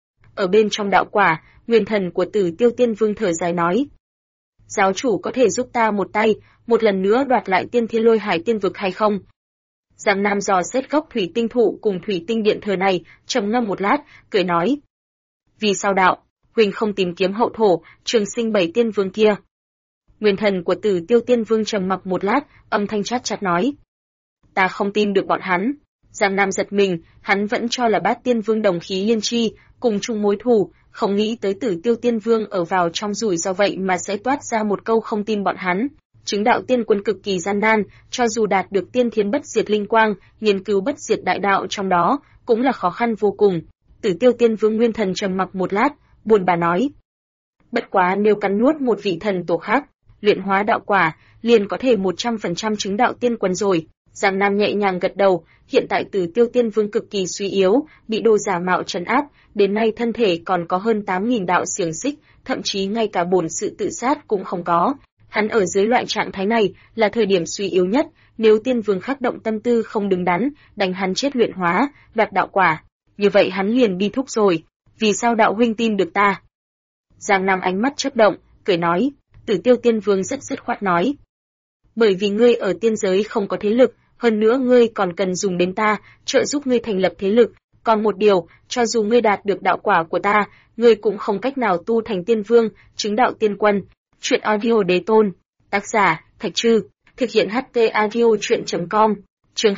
Ở bên trong đạo quả, nguyên thần của Tử Tiêu Tiên Vương thở dài nói. Giáo chủ có thể giúp ta một tay, một lần nữa đoạt lại tiên thiên lôi hải tiên vực hay không? Giang Nam dò xét gốc thủy tinh thụ cùng thủy tinh điện thờ này, trầm ngâm một lát, cười nói. Vì sao đạo, huynh không tìm kiếm hậu thổ, trường sinh 7 tiên vương kia? Nguyên thần của Tử Tiêu Tiên Vương trầm mặc một lát, âm thanh chát chát nói. Ta không tin được bọn hắn. Giang Nam giật mình, hắn vẫn cho là Bát Tiên Vương đồng khí liên chi, cùng chung mối thù, không nghĩ tới Tử Tiêu Tiên Vương ở vào trong rủi do vậy mà sẽ toát ra một câu không tin bọn hắn. Chứng đạo tiên quân cực kỳ gian nan, cho dù đạt được tiên thiên bất diệt linh quang, nghiên cứu bất diệt đại đạo trong đó, cũng là khó khăn vô cùng. Tử Tiêu Tiên Vương nguyên thần trầm mặc một lát, buồn bã nói. Bất quá nếu cắn nuốt một vị thần tổ khác, luyện hóa đạo quả, liền có thể 100% chứng đạo tiên quân rồi. Giang Nam nhẹ nhàng gật đầu, hiện tại Tử Tiêu Tiên Vương cực kỳ suy yếu, bị đồ giả mạo trấn áp, đến nay thân thể còn có hơn 8.000 đạo xiềng xích, thậm chí ngay cả bổn sự tự sát cũng không có. Hắn ở dưới loại trạng thái này là thời điểm suy yếu nhất, nếu Tiên Vương khắc động tâm tư không đứng đắn, đánh hắn chết luyện hóa, đoạt đạo quả, như vậy hắn liền đi thúc rồi. Vì sao đạo huynh tin được ta? Giang Nam ánh mắt chớp động, cười nói. Tử Tiêu Tiên Vương rất dứt khoát nói. Bởi vì ngươi ở tiên giới không có thế lực, hơn nữa ngươi còn cần dùng đến ta, trợ giúp ngươi thành lập thế lực. Còn một điều, cho dù ngươi đạt được đạo quả của ta, ngươi cũng không cách nào tu thành tiên vương, chứng đạo tiên quân. Truyện audio đế tôn. Tác giả, Thạch Trư. Thực hiện HT audio truyện.com. Chương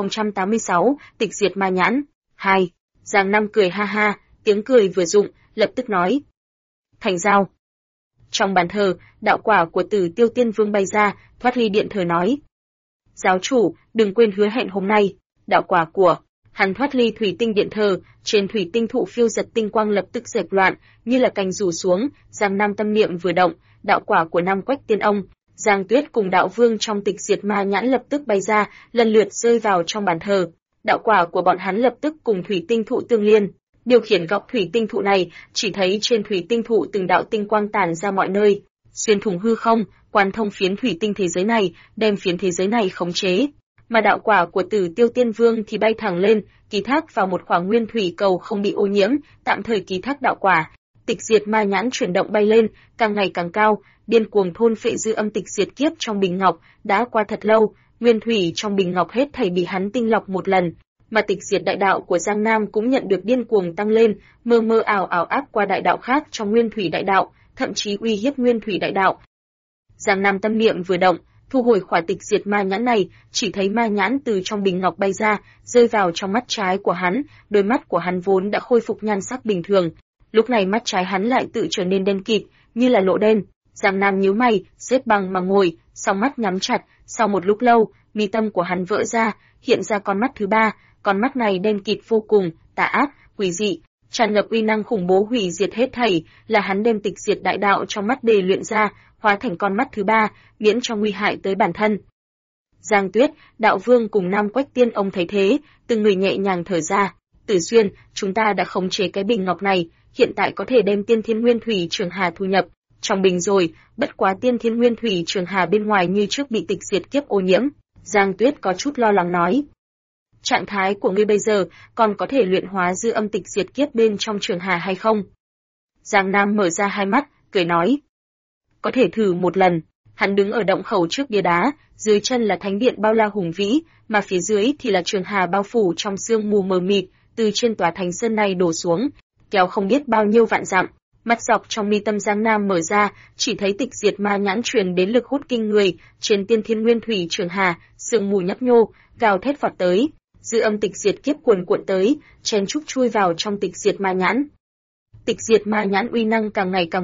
2086, tịch diệt ma nhãn. 2. Giang Nam cười ha ha, tiếng cười vừa dụng, lập tức nói. Thành giao. Trong bàn thờ, đạo quả của Tử Tiêu Tiên Vương bay ra, thoát ly điện thờ nói. Giáo chủ, đừng quên hứa hẹn hôm nay. Đạo quả của hắn thoát ly thủy tinh điện thờ, trên thủy tinh thụ phiêu giật tinh quang lập tức dẹp loạn, như là cành rủ xuống. Giang Nam tâm niệm vừa động, đạo quả của Nam Quách Tiên Ông, Giang Tuyết cùng đạo vương trong tịch diệt ma nhãn lập tức bay ra, lần lượt rơi vào trong bàn thờ. Đạo quả của bọn hắn lập tức cùng thủy tinh thụ tương liên. Điều khiển góc thủy tinh thụ này, chỉ thấy trên thủy tinh thụ từng đạo tinh quang tản ra mọi nơi, xuyên thủng hư không, quan thông phiến thủy tinh thế giới này, đem phiến thế giới này khống chế. Mà đạo quả của Tử Tiêu Tiên Vương thì bay thẳng lên, ký thác vào một khoảng nguyên thủy cầu không bị ô nhiễm, tạm thời ký thác đạo quả. Tịch diệt ma nhãn chuyển động bay lên, càng ngày càng cao, điên cuồng thôn phệ dư âm tịch diệt kiếp trong bình ngọc, đã qua thật lâu, nguyên thủy trong bình ngọc hết thảy bị hắn tinh lọc một lần. Mà tịch diệt đại đạo của Giang Nam cũng nhận được điên cuồng tăng lên, mơ mơ ảo ảo áp qua đại đạo khác trong nguyên thủy đại đạo, thậm chí uy hiếp nguyên thủy đại đạo. Giang Nam tâm niệm vừa động, thu hồi khỏa tịch diệt ma nhãn này, chỉ thấy ma nhãn từ trong bình ngọc bay ra, rơi vào trong mắt trái của hắn, đôi mắt của hắn vốn đã khôi phục nhan sắc bình thường, lúc này mắt trái hắn lại tự trở nên đen kịt, như là lỗ đen. Giang Nam nhíu mày, xếp bằng mà ngồi, song mắt nhắm chặt, sau một lúc lâu, mi tâm của hắn vỡ ra, hiện ra con mắt thứ ba. Con mắt này đen kịt vô cùng, tà ác, quỷ dị, tràn ngập uy năng khủng bố hủy diệt hết thảy, là hắn đem tịch diệt đại đạo trong mắt đề luyện ra, hóa thành con mắt thứ ba, miễn cho nguy hại tới bản thân. Giang Tuyết, đạo vương cùng Nam Quách Tiên Ông thấy thế, từng người nhẹ nhàng thở ra. Tử Xuyên, chúng ta đã khống chế cái bình ngọc này, hiện tại có thể đem tiên thiên nguyên thủy trường hà thu nhập trong bình rồi, bất quá tiên thiên nguyên thủy trường hà bên ngoài như trước bị tịch diệt kiếp ô nhiễm. Giang Tuyết có chút lo lắng nói. Trạng thái của ngươi bây giờ còn có thể luyện hóa dư âm tịch diệt kiếp bên trong trường hà hay không? Giang Nam mở ra hai mắt, cười nói. Có thể thử một lần. Hắn đứng ở động khẩu trước bia đá, dưới chân là thánh điện bao la hùng vĩ, mà phía dưới thì là trường hà bao phủ trong sương mù mờ mịt, từ trên tòa thành sơn này đổ xuống, kéo không biết bao nhiêu vạn dặm. Mắt dọc trong mi tâm Giang Nam mở ra, chỉ thấy tịch diệt ma nhãn truyền đến lực hút kinh người, trên tiên thiên nguyên thủy trường hà, sương mù nhấp nhô, gào thét vọt tới. Dư âm tịch diệt kiếp cuồn cuộn tới, chen chúc chui vào trong tịch diệt ma nhãn. Tịch diệt ma nhãn uy năng càng ngày càng mạnh,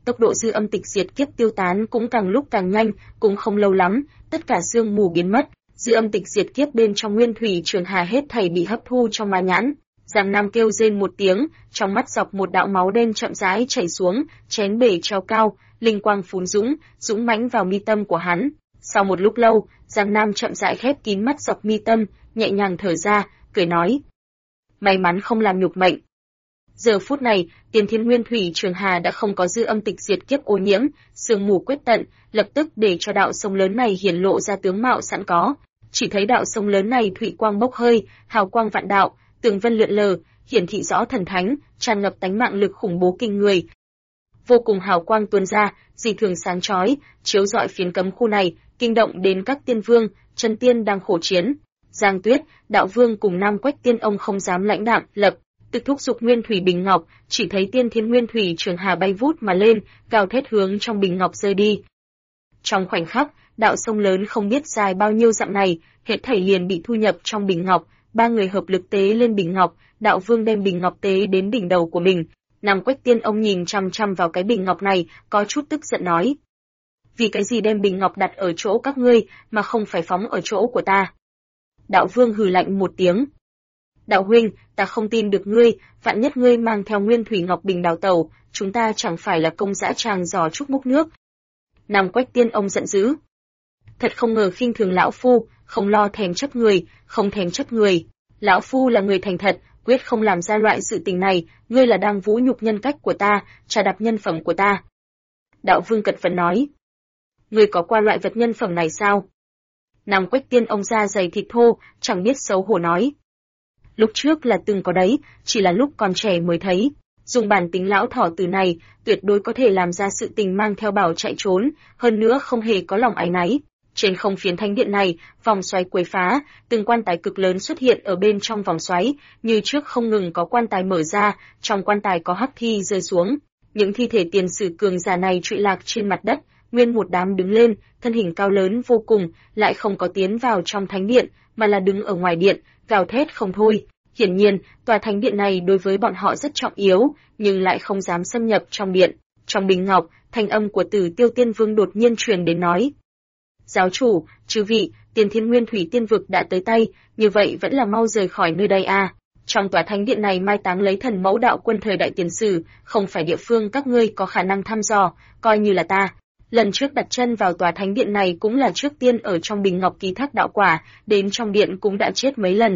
tốc độ dư âm tịch diệt kiếp tiêu tán cũng càng lúc càng nhanh, cũng không lâu lắm, tất cả sương mù biến mất, dư âm tịch diệt kiếp bên trong Nguyên Thủy Trường Hà hết thảy bị hấp thu trong ma nhãn. Giang Nam kêu rên một tiếng, trong mắt dọc một đạo máu đen chậm rãi chảy xuống, chén bể treo cao, linh quang phún dũng mãnh vào mi tâm của hắn. Sau một lúc lâu, Giang Nam chậm rãi khép kín mắt dọc mi tâm, nhẹ nhàng thở ra, cười nói: may mắn không làm nhục mệnh. Giờ phút này, Tiên Thiên Nguyên Thủy Trường Hà đã không có dư âm tịch diệt kiếp ô nhiễm, sương mù quyết tận, lập tức để cho đạo sông lớn này hiển lộ ra tướng mạo sẵn có. Chỉ thấy đạo sông lớn này thủy quang bốc hơi, hào quang vạn đạo, tường vân lượn lờ, hiển thị rõ thần thánh, tràn ngập tánh mạng lực khủng bố kinh người. Vô cùng hào quang tuôn ra, dị thường sáng chói, chiếu rọi phiến cấm khu này, kinh động đến các tiên vương, chân tiên đang khổ chiến. Giang Tuyết, Đạo Vương cùng Nam Quách Tiên ông không dám lãnh đạm, lập tức thúc giục Nguyên Thủy Bình Ngọc, chỉ thấy Tiên Thiên Nguyên Thủy Trường Hà bay vút mà lên, gào thét hướng trong bình ngọc rơi đi. Trong khoảnh khắc, đạo sông lớn không biết dài bao nhiêu dặm này, hết thảy liền bị thu nhập trong bình ngọc, ba người hợp lực tế lên bình ngọc, Đạo Vương đem bình ngọc tế đến đỉnh đầu của mình. Nam Quách Tiên ông nhìn chăm chăm vào cái bình ngọc này, có chút tức giận nói: vì cái gì đem bình ngọc đặt ở chỗ các ngươi, mà không phải phóng ở chỗ của ta? Đạo Vương hừ lạnh một tiếng: Đạo huynh, ta không tin được ngươi, vạn nhất ngươi mang theo Nguyên Thủy Ngọc Bình đào tẩu, chúng ta chẳng phải là công dã tràng giò trúc múc nước. Nam Quách Tiên ông giận dữ: thật không ngờ khinh thường lão phu, không lo thèm chấp người, không thèm chấp người. Lão phu là người thành thật, quyết không làm ra loại sự tình này, ngươi là đang vũ nhục nhân cách của ta, trà đạp nhân phẩm của ta. Đạo Vương cật vấn nói: ngươi có qua loại vật nhân phẩm này sao? Nam Quách Tiên ông da dày thịt thô, chẳng biết xấu hổ nói: lúc trước là từng có đấy, chỉ là lúc còn trẻ mới thấy. Dùng bản tính lão thỏ tử này, tuyệt đối có thể làm ra sự tình mang theo bảo chạy trốn, hơn nữa không hề có lòng áy náy. Trên không phiến thánh điện này, vòng xoáy quấy phá, từng quan tài cực lớn xuất hiện ở bên trong vòng xoáy, như trước không ngừng có quan tài mở ra, trong quan tài có hắc thi rơi xuống. Những thi thể tiền sử cường giả này trụy lạc trên mặt đất, nguyên một đám đứng lên, thân hình cao lớn vô cùng, lại không có tiến vào trong thánh điện, mà là đứng ở ngoài điện, gào thét không thôi. Hiển nhiên, tòa thánh điện này đối với bọn họ rất trọng yếu, nhưng lại không dám xâm nhập trong điện. Trong bình ngọc, thanh âm của Tử Tiêu Tiên Vương đột nhiên truyền đến nói: giáo chủ, chư vị, Tiên Thiên Nguyên Thủy Tiên vực đã tới tay, như vậy vẫn là mau rời khỏi nơi đây à. Trong tòa thánh điện này mai táng lấy thần mẫu đạo quân thời đại tiền sử, không phải địa phương các ngươi có khả năng thăm dò, coi như là ta. Lần trước đặt chân vào tòa thánh điện này cũng là trước tiên ở trong bình ngọc ký thác đạo quả, đến trong điện cũng đã chết mấy lần.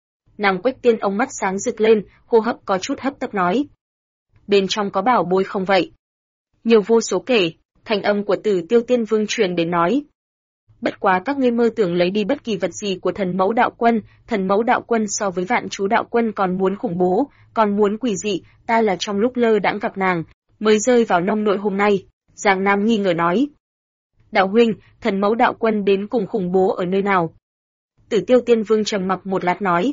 Nam Quách Tiên ông mắt sáng rực lên, hô hấp có chút hấp tấp nói: bên trong có bảo bối không vậy? Nhiều vô số kể, thanh âm của Tử Tiêu Tiên Vương truyền đến nói: bất quá các ngươi mơ tưởng lấy đi bất kỳ vật gì của thần mẫu đạo quân so với vạn chú đạo quân còn muốn khủng bố, còn muốn quỷ dị, ta là trong lúc lơ đãng gặp nàng, mới rơi vào nông nội hôm nay. Giang Nam nghi ngờ nói: đạo huynh, thần mẫu đạo quân đến cùng khủng bố ở nơi nào? Tử Tiêu Tiên Vương trầm mặc một lát nói: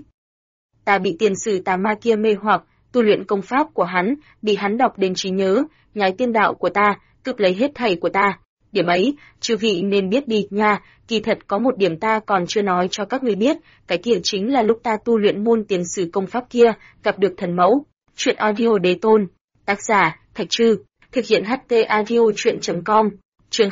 ta bị tiền sử tà ma kia mê hoặc, tu luyện công pháp của hắn, bị hắn đọc đến trí nhớ, nhái tiên đạo của ta, cướp lấy hết thảy của ta. Điểm ấy, chư vị nên biết đi nha, kỳ thật có một điểm ta còn chưa nói cho các người biết, cái kia chính là lúc ta tu luyện môn tiền sử công pháp kia, gặp được thần mẫu. Chuyện audio đế tôn, tác giả, Thạch Trư, thực hiện HT audio chuyện.com, chương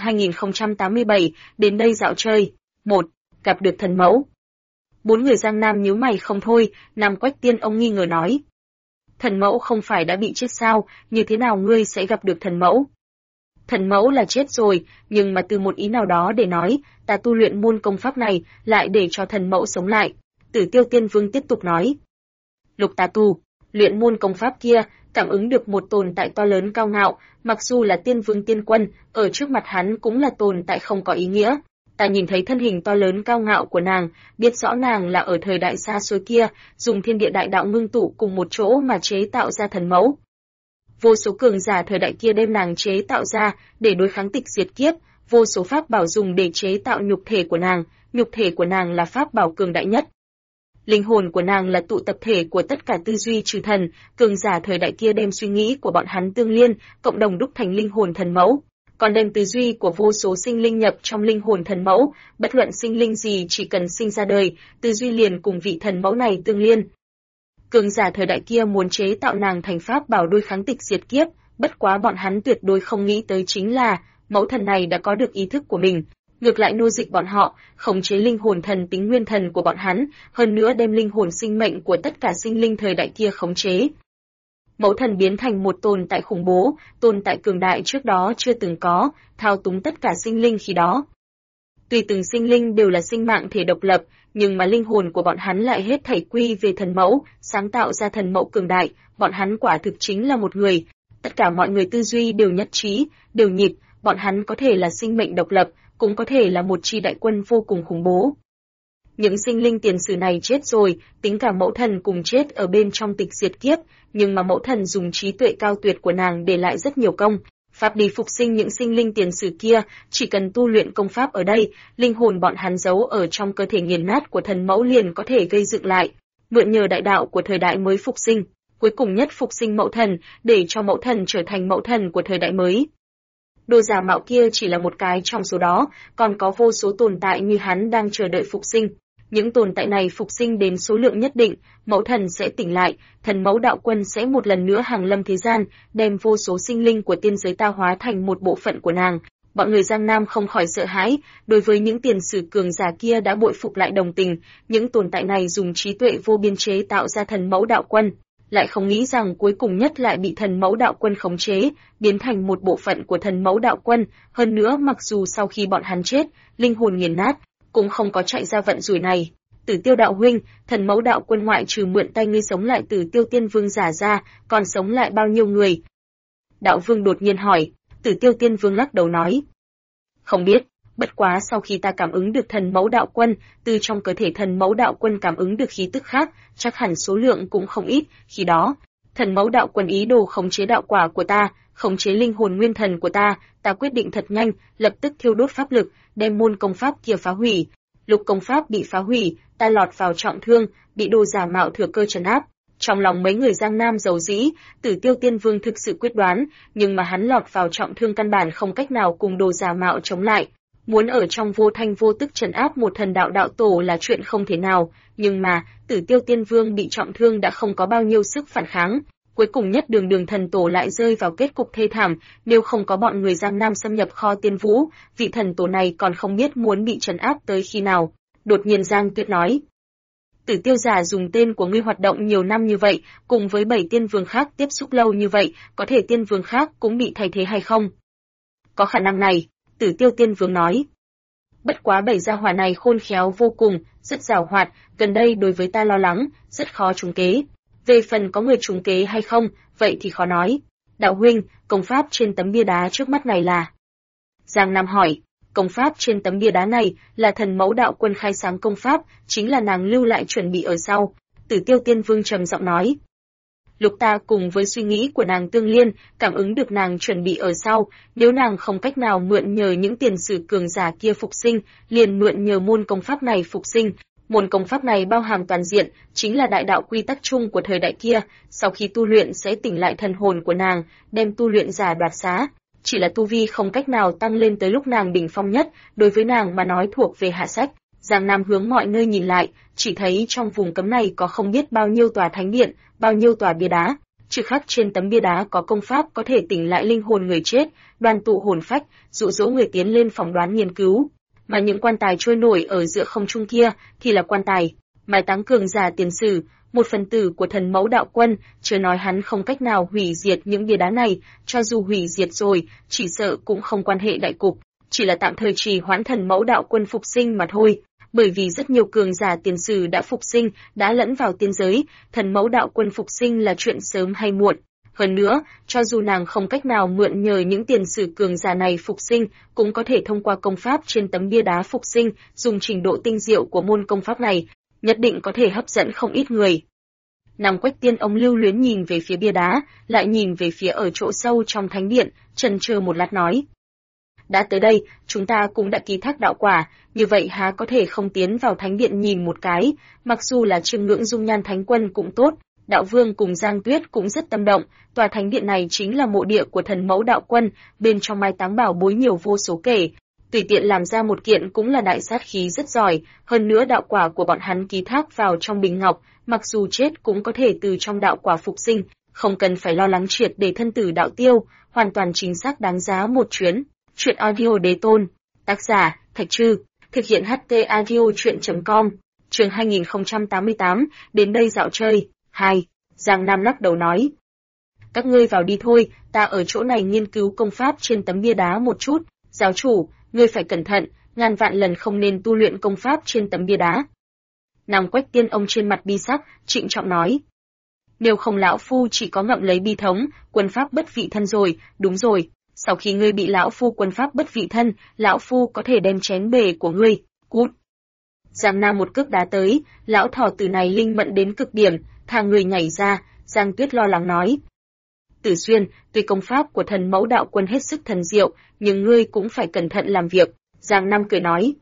2087, đến đây dạo chơi. 1. Gặp được thần mẫu. Bốn người Giang Nam nhíu mày không thôi, Nam Quách Tiên ông nghi ngờ nói: thần mẫu không phải đã bị chết sao, như thế nào ngươi sẽ gặp được thần mẫu? Thần mẫu là chết rồi, nhưng mà từ một ý nào đó để nói, ta tu luyện môn công pháp này, lại để cho thần mẫu sống lại. Tử Tiêu Tiên Vương tiếp tục nói: lúc ta tu luyện môn công pháp kia, cảm ứng được một tồn tại to lớn cao ngạo, mặc dù là tiên vương tiên quân, ở trước mặt hắn cũng là tồn tại không có ý nghĩa. Ta nhìn thấy thân hình to lớn cao ngạo của nàng, biết rõ nàng là ở thời đại xa xôi kia, dùng thiên địa đại đạo ngưng tụ cùng một chỗ mà chế tạo ra thần mẫu. Vô số cường giả thời đại kia đem nàng chế tạo ra để đối kháng tịch diệt kiếp, vô số pháp bảo dùng để chế tạo nhục thể của nàng là pháp bảo cường đại nhất. Linh hồn của nàng là tụ tập thể của tất cả tư duy trừ thần, cường giả thời đại kia đem suy nghĩ của bọn hắn tương liên, cộng đồng đúc thành linh hồn thần mẫu. Còn đem tư duy của vô số sinh linh nhập trong linh hồn thần mẫu, bất luận sinh linh gì chỉ cần sinh ra đời, tư duy liền cùng vị thần mẫu này tương liên. Cường giả thời đại kia muốn chế tạo nàng thành pháp bảo đối kháng tịch diệt kiếp, Bất quá bọn hắn tuyệt đối không nghĩ tới chính là, mẫu thần này đã có được ý thức của mình, ngược lại nô dịch bọn họ, khống chế linh hồn thần tính nguyên thần của bọn hắn, hơn nữa đem linh hồn sinh mệnh của tất cả sinh linh thời đại kia khống chế. Mẫu thần biến thành một tồn tại khủng bố, tồn tại cường đại trước đó chưa từng có, thao túng tất cả sinh linh khi đó. Tuy từng sinh linh đều là sinh mạng thể độc lập, nhưng mà linh hồn của bọn hắn lại hết thảy quy về thần mẫu, sáng tạo ra thần mẫu cường đại, bọn hắn quả thực chính là một người. Tất cả mọi người tư duy đều nhất trí, đều nhịp, bọn hắn có thể là sinh mệnh độc lập, cũng có thể là một chi đại quân vô cùng khủng bố. Những sinh linh tiền sử này chết rồi, tính cả mẫu thần cùng chết ở bên trong tịch diệt kiếp, nhưng mà mẫu thần dùng trí tuệ cao tuyệt của nàng để lại rất nhiều công. Pháp đi phục sinh những sinh linh tiền sử kia, chỉ cần tu luyện công pháp ở đây, linh hồn bọn hắn giấu ở trong cơ thể nghiền nát của thần mẫu liền có thể gây dựng lại, mượn nhờ đại đạo của thời đại mới phục sinh, cuối cùng nhất phục sinh mẫu thần, để cho mẫu thần trở thành mẫu thần của thời đại mới. Đồ giả mạo kia chỉ là một cái trong số đó, còn có vô số tồn tại như hắn đang chờ đợi phục sinh. Những tồn tại này phục sinh đến số lượng nhất định, mẫu thần sẽ tỉnh lại, thần mẫu đạo quân sẽ một lần nữa hàng lâm thế gian, đem vô số sinh linh của tiên giới ta hóa thành một bộ phận của nàng. Bọn người Giang Nam không khỏi sợ hãi, đối với những tiền sử cường giả kia đã bội phục lại đồng tình, những tồn tại này dùng trí tuệ vô biên chế tạo ra thần mẫu đạo quân, lại không nghĩ rằng cuối cùng nhất lại bị thần mẫu đạo quân khống chế, biến thành một bộ phận của thần mẫu đạo quân, hơn nữa mặc dù sau khi bọn hắn chết, linh hồn nghiền nát, cũng không có chạy ra vận rủi này. Tử Tiêu đạo huynh, thần mẫu đạo quân ngoại trừ mượn tay ngươi sống lại Tử Tiêu tiên vương giả ra, còn sống lại bao nhiêu người? Đạo vương đột nhiên hỏi. Tử Tiêu tiên vương lắc đầu nói, không biết, bất quá sau khi ta cảm ứng được thần mẫu đạo quân, từ trong cơ thể thần mẫu đạo quân cảm ứng được khí tức khác, chắc hẳn số lượng cũng không ít. Khi đó, thần mẫu đạo quân ý đồ khống chế đạo quả của ta, khống chế linh hồn nguyên thần của ta quyết định thật nhanh, lập tức thiêu đốt pháp lực, đem môn công pháp kia phá hủy. Lục công pháp bị phá hủy, ta lọt vào trọng thương, bị đồ giả mạo thừa cơ trấn áp. Trong lòng mấy người Giang Nam giàu dĩ, Tử Tiêu Tiên Vương thực sự quyết đoán, nhưng mà hắn lọt vào trọng thương căn bản không cách nào cùng đồ giả mạo chống lại. Muốn ở trong vô thanh vô tức trấn áp một thần đạo đạo tổ là chuyện không thể nào, nhưng mà Tử Tiêu Tiên Vương bị trọng thương đã không có bao nhiêu sức phản kháng. Cuối cùng nhất Đường thần tổ lại rơi vào kết cục thê thảm, nếu không có bọn người Giang Nam xâm nhập kho tiên vũ, vị thần tổ này còn không biết muốn bị trấn áp tới khi nào. Đột nhiên Giang Tuyết nói, Tử Tiêu giả dùng tên của ngươi hoạt động nhiều năm như vậy, cùng với 7 tiên vương khác tiếp xúc lâu như vậy, có thể tiên vương khác cũng bị thay thế hay không? Có khả năng này, Tử Tiêu tiên vương nói. Bất quá 7 gia hỏa này khôn khéo vô cùng, rất giàu hoạt, gần đây đối với ta lo lắng, rất khó trúng kế. Về phần có người trúng kế hay không, vậy thì khó nói. Đạo huynh, công pháp trên tấm bia đá trước mắt này là? Giang Nam hỏi. Công pháp trên tấm bia đá này là thần mẫu đạo quân khai sáng công pháp, chính là nàng lưu lại chuẩn bị ở sau. Tử Tiêu Tiên Vương trầm giọng nói. Lục ta cùng với suy nghĩ của nàng tương liên, cảm ứng được nàng chuẩn bị ở sau, nếu nàng không cách nào mượn nhờ những tiền sử cường giả kia phục sinh, liền mượn nhờ môn công pháp này phục sinh. Môn công pháp này bao hàm toàn diện, chính là đại đạo quy tắc chung của thời đại kia, sau khi tu luyện sẽ tỉnh lại thần hồn của nàng, đem tu luyện giả đoạt xá. Chỉ là tu vi không cách nào tăng lên tới lúc nàng đỉnh phong nhất, đối với nàng mà nói thuộc về hạ sách. Giang Nam hướng mọi nơi nhìn lại, chỉ thấy trong vùng cấm này có không biết bao nhiêu tòa thánh điện, bao nhiêu tòa bia đá. Chữ khắc trên tấm bia đá có công pháp có thể tỉnh lại linh hồn người chết, đoàn tụ hồn phách, dụ dỗ người tiến lên phỏng đoán nghiên cứu. Mà những quan tài trôi nổi ở giữa không trung kia thì là quan tài mai táng cường giả tiền sử, một phần tử của thần mẫu đạo quân, chưa nói hắn không cách nào hủy diệt những bia đá này, cho dù hủy diệt rồi, chỉ sợ cũng không quan hệ đại cục, chỉ là tạm thời trì hoãn thần mẫu đạo quân phục sinh mà thôi. Bởi vì rất nhiều cường giả tiền sử đã phục sinh, đã lẫn vào tiên giới, thần mẫu đạo quân phục sinh là chuyện sớm hay muộn. Hơn nữa, cho dù nàng không cách nào mượn nhờ những tiền sử cường giả này phục sinh, cũng có thể thông qua công pháp trên tấm bia đá phục sinh, dùng trình độ tinh diệu của môn công pháp này, nhất định có thể hấp dẫn không ít người. Nam Quách Tiên ông lưu luyến nhìn về phía bia đá, lại nhìn về phía ở chỗ sâu trong thánh điện, chần chờ một lát nói. Đã tới đây, chúng ta cũng đã ký thác đạo quả, như vậy há có thể không tiến vào thánh điện nhìn một cái, mặc dù là chiêm ngưỡng dung nhan thánh quân cũng tốt. Đạo Vương cùng Giang Tuyết cũng rất tâm động, tòa thánh điện này chính là mộ địa của thần mẫu đạo quân, bên trong mai táng bảo bối nhiều vô số kể. Tùy tiện làm ra một kiện cũng là đại sát khí rất giỏi, hơn nữa đạo quả của bọn hắn ký thác vào trong bình ngọc, mặc dù chết cũng có thể từ trong đạo quả phục sinh, không cần phải lo lắng triệt để thân tử đạo tiêu, hoàn toàn chính xác đáng giá một chuyến. Chuyện audio đế tôn, tác giả, Thạch Trư, thực hiện HT audio chuyện.com, chương 2088, đến đây dạo chơi, 2, Giang Nam lắc đầu nói. Các ngươi vào đi thôi, ta ở chỗ này nghiên cứu công pháp trên tấm bia đá một chút, giáo chủ, ngươi phải cẩn thận, ngàn vạn lần không nên tu luyện công pháp trên tấm bia đá. Nam Quách Tiên ông trên mặt bi sắc, trịnh trọng nói. Nếu không lão phu chỉ có ngậm lấy bi thống, quân pháp bất vị thân rồi, đúng rồi, sau khi ngươi bị lão phu quân pháp bất vị thân, lão phu có thể đem chén bể của ngươi, cút. Giang Nam một cước đá tới, lão thỏ tử này linh mẫn đến cực điểm, thà người nhảy ra, Giang Tuyết lo lắng nói. Tử Xuyên, tuy công pháp của thần mẫu đạo quân hết sức thần diệu, nhưng ngươi cũng phải cẩn thận làm việc, Giang Nam cười nói.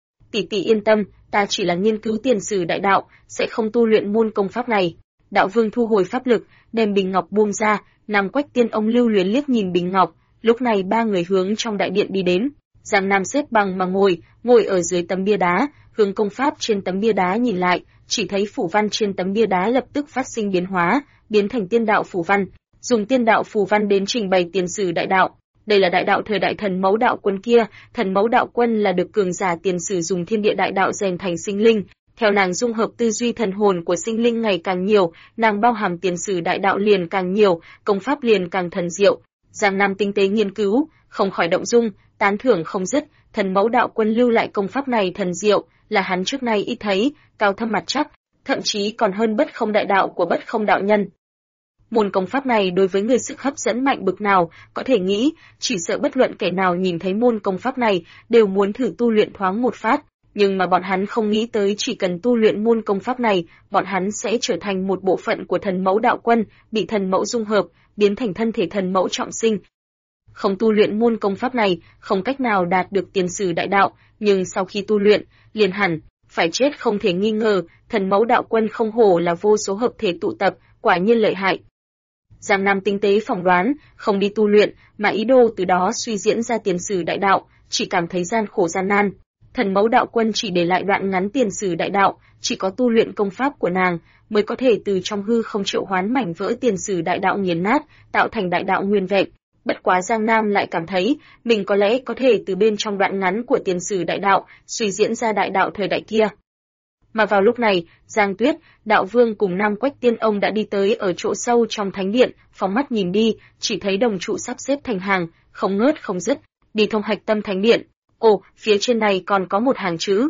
Tỷ tỷ yên tâm, ta chỉ là nghiên cứu tiền sử đại đạo, sẽ không tu luyện môn công pháp này. Đạo Vương thu hồi pháp lực, đem bình ngọc buông ra, Nam Quách Tiên ông lưu luyến liếc nhìn bình ngọc, lúc này ba người hướng trong đại điện đi đến. Giang Nam xếp bằng mà ngồi ở dưới tấm bia đá, hướng công pháp trên tấm bia đá nhìn lại, chỉ thấy phù văn trên tấm bia đá lập tức phát sinh biến hóa, biến thành tiên đạo phù văn, dùng tiên đạo phù văn đến trình bày tiền sử đại đạo. Đây là đại đạo thời đại thần mẫu đạo quân kia, thần mẫu đạo quân là được cường giả tiền sử dùng thiên địa đại đạo rèn thành sinh linh. Theo nàng dung hợp tư duy thần hồn của sinh linh ngày càng nhiều, nàng bao hàm tiền sử đại đạo liền càng nhiều, công pháp liền càng thần diệu. Giang Nam tinh tế nghiên cứu, không khỏi động dung, tán thưởng không dứt, thần mẫu đạo quân lưu lại công pháp này thần diệu, là hắn trước nay ít thấy, cao thâm mặt chắc, thậm chí còn hơn bất không đại đạo của bất không đạo nhân. Môn công pháp này đối với người sức hấp dẫn mạnh bực nào, có thể nghĩ, chỉ sợ bất luận kẻ nào nhìn thấy môn công pháp này, đều muốn thử tu luyện thoáng một phát. Nhưng mà bọn hắn không nghĩ tới chỉ cần tu luyện môn công pháp này, bọn hắn sẽ trở thành một bộ phận của thần mẫu đạo quân, bị thần mẫu dung hợp, biến thành thân thể thần mẫu trọng sinh. Không tu luyện môn công pháp này, không cách nào đạt được tiền sử đại đạo, nhưng sau khi tu luyện, liền hẳn, phải chết không thể nghi ngờ, thần mẫu đạo quân không hổ là vô số hợp thể tụ tập, quả nhiên lợi hại. Giang Nam tinh tế phỏng đoán, không đi tu luyện, mà ý đồ từ đó suy diễn ra tiền sử đại đạo, chỉ cảm thấy gian khổ gian nan. Thần mẫu đạo quân chỉ để lại đoạn ngắn tiền sử đại đạo, chỉ có tu luyện công pháp của nàng mới có thể từ trong hư không triệu hoán mảnh vỡ tiền sử đại đạo nghiền nát, tạo thành đại đạo nguyên vẹn. Bất quá Giang Nam lại cảm thấy mình có lẽ có thể từ bên trong đoạn ngắn của tiền sử đại đạo suy diễn ra đại đạo thời đại kia. Mà vào lúc này, Giang Tuyết, Đạo Vương cùng Nam Quách Tiên ông đã đi tới ở chỗ sâu trong thánh điện, phóng mắt nhìn đi, chỉ thấy đồng trụ sắp xếp thành hàng, không ngớt không dứt, đi thông hạch tâm thánh điện. Ồ, phía trên này còn có một hàng chữ.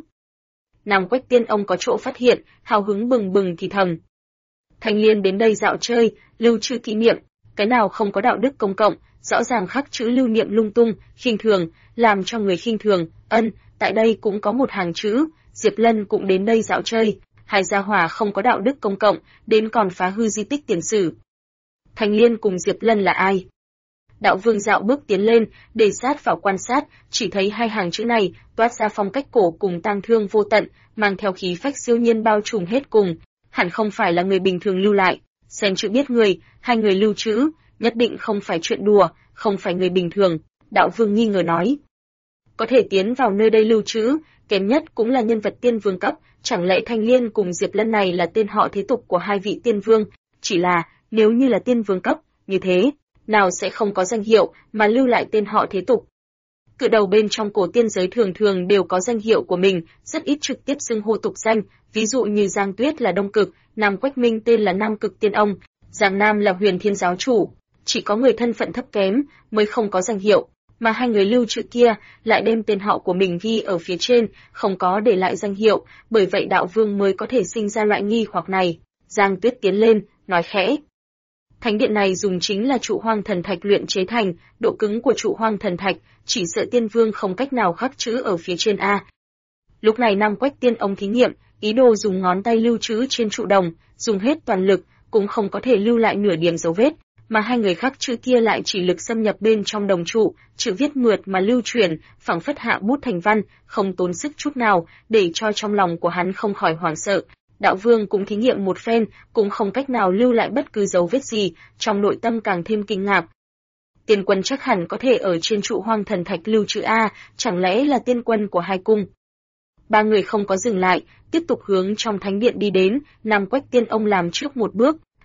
Nam Quách Tiên ông có chỗ phát hiện, hào hứng bừng bừng thì thầm. Thanh Liên đến đây dạo chơi, lưu trữ kỷ niệm, cái nào không có đạo đức công cộng, rõ ràng khắc chữ lưu niệm lung tung, khinh thường, làm cho người khinh thường. Tại đây cũng có một hàng chữ, Diệp Lân cũng đến đây dạo chơi, hai gia hỏa không có đạo đức công cộng, đến còn phá hư di tích tiền sử. Thanh Liên cùng Diệp Lân là ai? Đạo Vương dạo bước tiến lên, để sát vào quan sát, chỉ thấy hai hàng chữ này toát ra phong cách cổ cùng tang thương vô tận, mang theo khí phách siêu nhiên bao trùm hết cùng, hẳn không phải là người bình thường lưu lại. Xem chữ biết người, hai người lưu trữ, nhất định không phải chuyện đùa, không phải người bình thường. Đạo Vương nghi ngờ nói. Có thể tiến vào nơi đây lưu trữ, kém nhất cũng là nhân vật tiên vương cấp, chẳng lẽ Thanh Liên cùng Diệp Lân này là tên họ thế tục của hai vị tiên vương? Chỉ là, nếu như là tiên vương cấp, như thế, nào sẽ không có danh hiệu mà lưu lại tên họ thế tục. Cự đầu bên trong cổ tiên giới thường thường đều có danh hiệu của mình, rất ít trực tiếp xưng hô tục danh, ví dụ như Giang Tuyết là Đông Cực, Nam Quách Minh tên là Nam Cực Tiên ông, Giang Nam là Huyền Thiên giáo chủ, chỉ có người thân phận thấp kém mới không có danh hiệu, mà hai người lưu trữ kia lại đem tên họ của mình ghi ở phía trên, không có để lại danh hiệu, bởi vậy Đạo Vương mới có thể sinh ra loại nghi hoặc này. Giang Tuyết tiến lên, nói khẽ. Thánh điện này dùng chính là trụ hoang thần thạch luyện chế thành, độ cứng của trụ hoang thần thạch, chỉ sợ tiên vương không cách nào khắc chữ ở phía trên a. Lúc này Nam Quách Tiên ông thí nghiệm, ý đồ dùng ngón tay lưu trữ trên trụ đồng, dùng hết toàn lực, cũng không có thể lưu lại nửa điểm dấu vết, mà hai người khắc chữ kia lại chỉ lực xâm nhập bên trong đồng trụ, chữ viết mượt mà lưu truyền, phảng phất hạ bút thành văn, không tốn sức chút nào, để cho trong lòng của hắn không khỏi hoảng sợ. Đạo Vương cũng thí nghiệm một phen, cũng không cách nào lưu lại bất cứ dấu vết gì, trong nội tâm càng thêm kinh ngạc. Tiên quân chắc hẳn có thể ở trên trụ hoang thần thạch lưu trữ a, chẳng lẽ là tiên quân của hai cung? Ba người không có dừng lại, tiếp tục hướng trong thánh điện đi đến, Nam Quách Tiên ông làm trước một bước,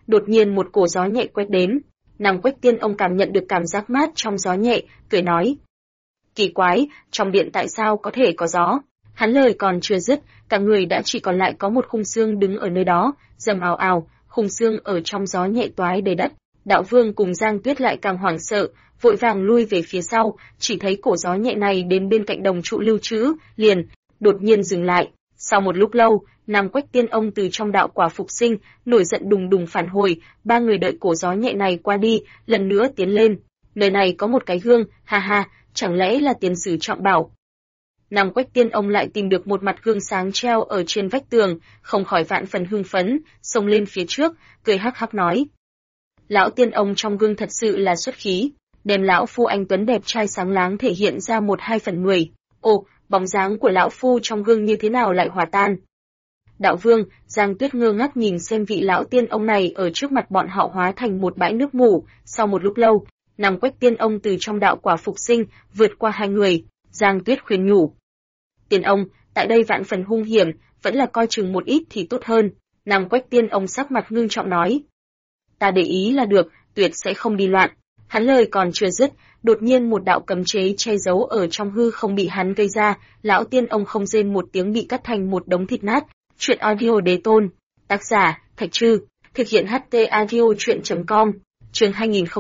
đột nhiên một cổ gió nhẹ quét đến. Nam Quách Tiên ông cảm nhận được cảm giác mát trong gió nhẹ, cười nói: kỳ quái, trong điện tại sao có thể có gió? Hắn lời còn chưa dứt, cả người đã chỉ còn lại có một khung xương đứng ở nơi đó, rầm ào ào, khung xương ở trong gió nhẹ toái đầy đất. Đạo Vương cùng Giang Tuyết lại càng hoảng sợ, vội vàng lui về phía sau, chỉ thấy cổ gió nhẹ này đến bên cạnh đồng trụ lưu trữ, liền đột nhiên dừng lại. Sau một lúc lâu, Nam Quách Tiên ông từ trong đạo quả phục sinh, nổi giận đùng đùng phản hồi, ba người đợi cổ gió nhẹ này qua đi, lần nữa tiến lên. Nơi này có một cái gương, ha ha, chẳng lẽ là tiền sử trọng bảo? Nam Quách Tiên ông lại tìm được một mặt gương sáng treo ở trên vách tường, không khỏi vạn phần hưng phấn, xông lên phía trước, cười hắc hắc nói: lão tiên ông trong gương thật sự là xuất khí, đem lão phu anh tuấn đẹp trai sáng láng thể hiện ra 1/2/10. Ồ, bóng dáng của lão phu trong gương như thế nào lại hòa tan? Đạo Vương, Giang Tuyết ngơ ngác nhìn xem vị lão tiên ông này ở trước mặt bọn họ hóa thành một bãi nước mù. Sau một lúc lâu, Nam Quách Tiên ông từ trong đạo quả phục sinh, vượt qua hai người. Giang Tuyết khuyên nhủ: tiên ông, tại đây vạn phần hung hiểm, vẫn là coi chừng một ít thì tốt hơn. Nam Quách Tiên ông sắc mặt ngưng trọng nói: ta để ý là được, tuyệt sẽ không đi loạn. Hắn lời còn chưa dứt, đột nhiên một đạo cấm chế che giấu ở trong hư không bị hắn gây ra, lão tiên ông không rên một tiếng bị cắt thành một đống thịt nát. Truyện audio đế tôn, tác giả Thạch Trư, thực hiện HT audio truyện.com. Chương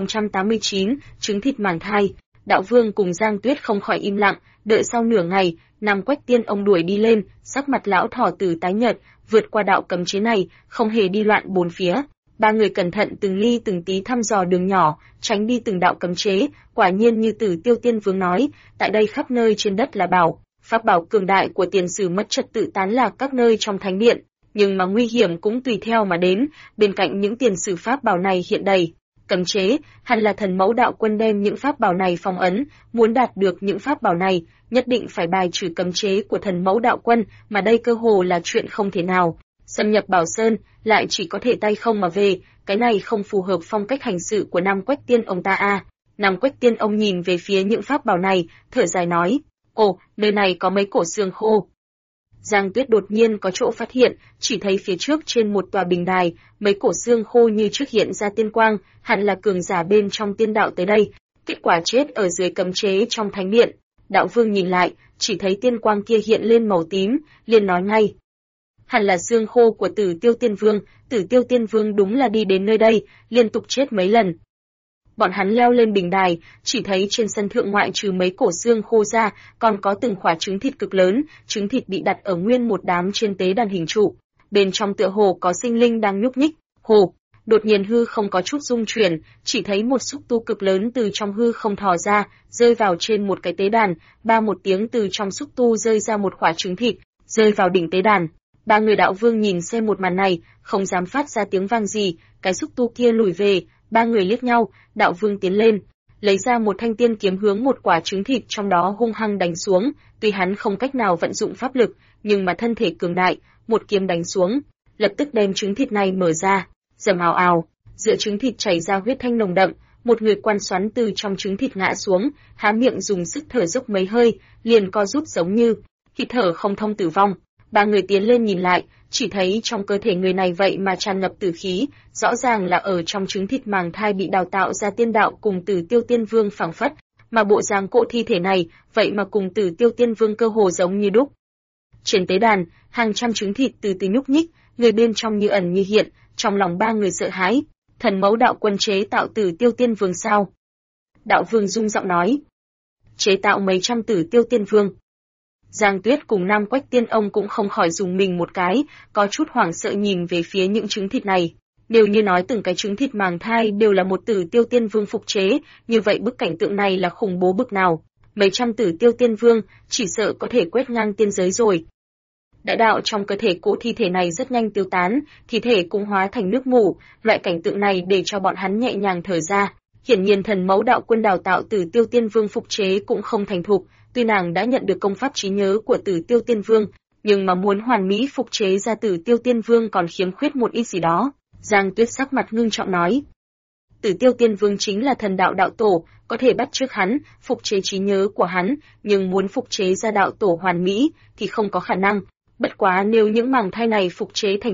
2089, trứng thịt màng thai. Đạo Vương cùng Giang Tuyết không khỏi im lặng, đợi sau nửa ngày, Nam Quách Tiên ông đuổi đi lên, sắc mặt lão thỏ tử tái nhợt, vượt qua đạo cấm chế này, không hề đi loạn bốn phía. Ba người cẩn thận từng ly từng tí thăm dò đường nhỏ, tránh đi từng đạo cấm chế, quả nhiên như Tử Tiêu Tiên Vương nói, tại đây khắp nơi trên đất là bảo, pháp bảo cường đại của tiền sử mất trật tự tán lạc các nơi trong thánh điện, nhưng mà nguy hiểm cũng tùy theo mà đến, bên cạnh những tiền sử pháp bảo này hiện đầy cấm chế, hẳn là thần mẫu đạo quân đem những pháp bảo này phong ấn, muốn đạt được những pháp bảo này, nhất định phải bài trừ cấm chế của thần mẫu đạo quân, mà đây cơ hồ là chuyện không thể nào. Xâm nhập Bảo Sơn, lại chỉ có thể tay không mà về, cái này không phù hợp phong cách hành sự của Nam Quách Tiên ông ta a. Nam Quách Tiên ông nhìn về phía những pháp bảo này, thở dài nói: ồ, nơi này có mấy cổ xương khô. Giang Tuyết đột nhiên có chỗ phát hiện, chỉ thấy phía trước trên một tòa bình đài, mấy cổ xương khô như trước hiện ra tiên quang, hẳn là cường giả bên trong tiên đạo tới đây. Kết quả chết ở dưới cấm chế trong thánh điện. Đạo Vương nhìn lại, chỉ thấy tiên quang kia hiện lên màu tím, liền nói ngay: hẳn là xương khô của Tử Tiêu Tiên Vương, Tử Tiêu Tiên Vương đúng là đi đến nơi đây, liên tục chết mấy lần. Bọn hắn leo lên bình đài, chỉ thấy trên sân thượng ngoại trừ mấy cổ xương khô ra, còn có từng quả trứng thịt cực lớn, trứng thịt bị đặt ở nguyên một đám trên tế đàn hình trụ. Bên trong tựa hồ có sinh linh đang nhúc nhích. Hồ, đột nhiên hư không có chút rung chuyển, chỉ thấy một xúc tu cực lớn từ trong hư không thò ra, rơi vào trên một cái tế đàn, ba một tiếng từ trong xúc tu rơi ra một quả trứng thịt, rơi vào đỉnh tế đàn. Ba người đạo vương nhìn xem một màn này, không dám phát ra tiếng vang gì, cái xúc tu kia lùi về, ba người liếc nhau, đạo vương tiến lên, lấy ra một thanh tiên kiếm hướng một quả trứng thịt trong đó hung hăng đánh xuống, tuy hắn không cách nào vận dụng pháp lực, nhưng mà thân thể cường đại, một kiếm đánh xuống, lập tức đem trứng thịt này mở ra, rầm ào ào, giữa trứng thịt chảy ra huyết thanh nồng đậm, một người quan xoắn từ trong trứng thịt ngã xuống, há miệng dùng sức thở dốc mấy hơi, liền co rút giống như hít thở không thông tử vong. Ba người tiến lên nhìn lại, chỉ thấy trong cơ thể người này vậy mà tràn ngập tử khí, rõ ràng là ở trong trứng thịt màng thai bị đào tạo ra tiên đạo cùng Tử Tiêu Tiên Vương phảng phất, mà bộ dáng cỗ thi thể này, vậy mà cùng Tử Tiêu Tiên Vương cơ hồ giống như đúc. Trên tế đàn, hàng trăm trứng thịt từ từ nhúc nhích, người bên trong như ẩn như hiện, trong lòng ba người sợ hãi, thần mẫu đạo quân chế tạo Tử Tiêu Tiên Vương sao? Đạo Vương rung giọng nói: chế tạo mấy trăm Tử Tiêu Tiên Vương. Giang Tuyết cùng Nam Quách Tiên ông cũng không khỏi dùng mình một cái, có chút hoảng sợ nhìn về phía những trứng thịt này. Nếu như nói từng cái trứng thịt màng thai đều là một Tử Tiêu Tiên Vương phục chế, như vậy bức cảnh tượng này là khủng bố bực nào. Mấy trăm Tử Tiêu Tiên Vương, chỉ sợ có thể quét ngang tiên giới rồi. Đại đạo trong cơ thể cỗ thi thể này rất nhanh tiêu tán, thi thể cũng hóa thành nước mù, loại cảnh tượng này để cho bọn hắn nhẹ nhàng thở ra. Hiển nhiên thần mẫu đạo quân đào tạo Tử Tiêu Tiên Vương phục chế cũng không thành thục. Tuy nàng đã nhận được công pháp trí nhớ của Tử Tiêu Tiên Vương, nhưng mà muốn hoàn mỹ phục chế ra Tử Tiêu Tiên Vương còn khiếm khuyết một ít gì đó. Giang Tuyết sắc mặt ngưng trọng nói: Tử Tiêu Tiên Vương chính là thần đạo đạo tổ, có thể bắt chước hắn, phục chế trí nhớ của hắn, nhưng muốn phục chế ra đạo tổ hoàn mỹ thì không có khả năng. Bất quá nếu những màng thai này phục chế thành thục,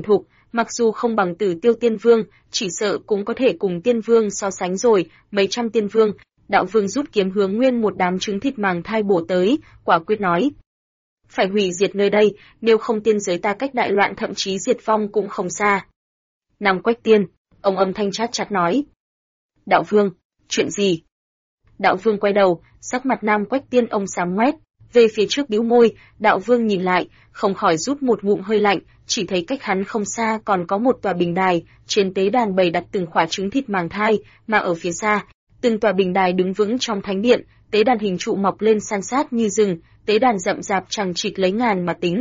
mặc dù không bằng Tử Tiêu Tiên Vương, chỉ sợ cũng có thể cùng Tiên Vương so sánh rồi, mấy trăm Tiên Vương. Đạo Vương rút kiếm hướng nguyên một đám trứng thịt màng thai bổ tới, quả quyết nói. Phải hủy diệt nơi đây, nếu không tiên giới ta cách đại loạn thậm chí diệt vong cũng không xa. Nam Quách Tiên, ông âm thanh chát chát nói. Đạo Vương, chuyện gì? Đạo Vương quay đầu, sắc mặt Nam Quách Tiên ông xám ngoét, về phía trước bĩu môi, Đạo Vương nhìn lại, không khỏi rút một ngụm hơi lạnh, chỉ thấy cách hắn không xa còn có một tòa bình đài, trên tế đàn bày đặt từng khỏa trứng thịt màng thai, mà ở phía xa, từng tòa bình đài đứng vững trong thánh điện, tế đàn hình trụ mọc lên san sát như rừng, tế đàn rậm rạp chằng chịt lấy ngàn mà tính.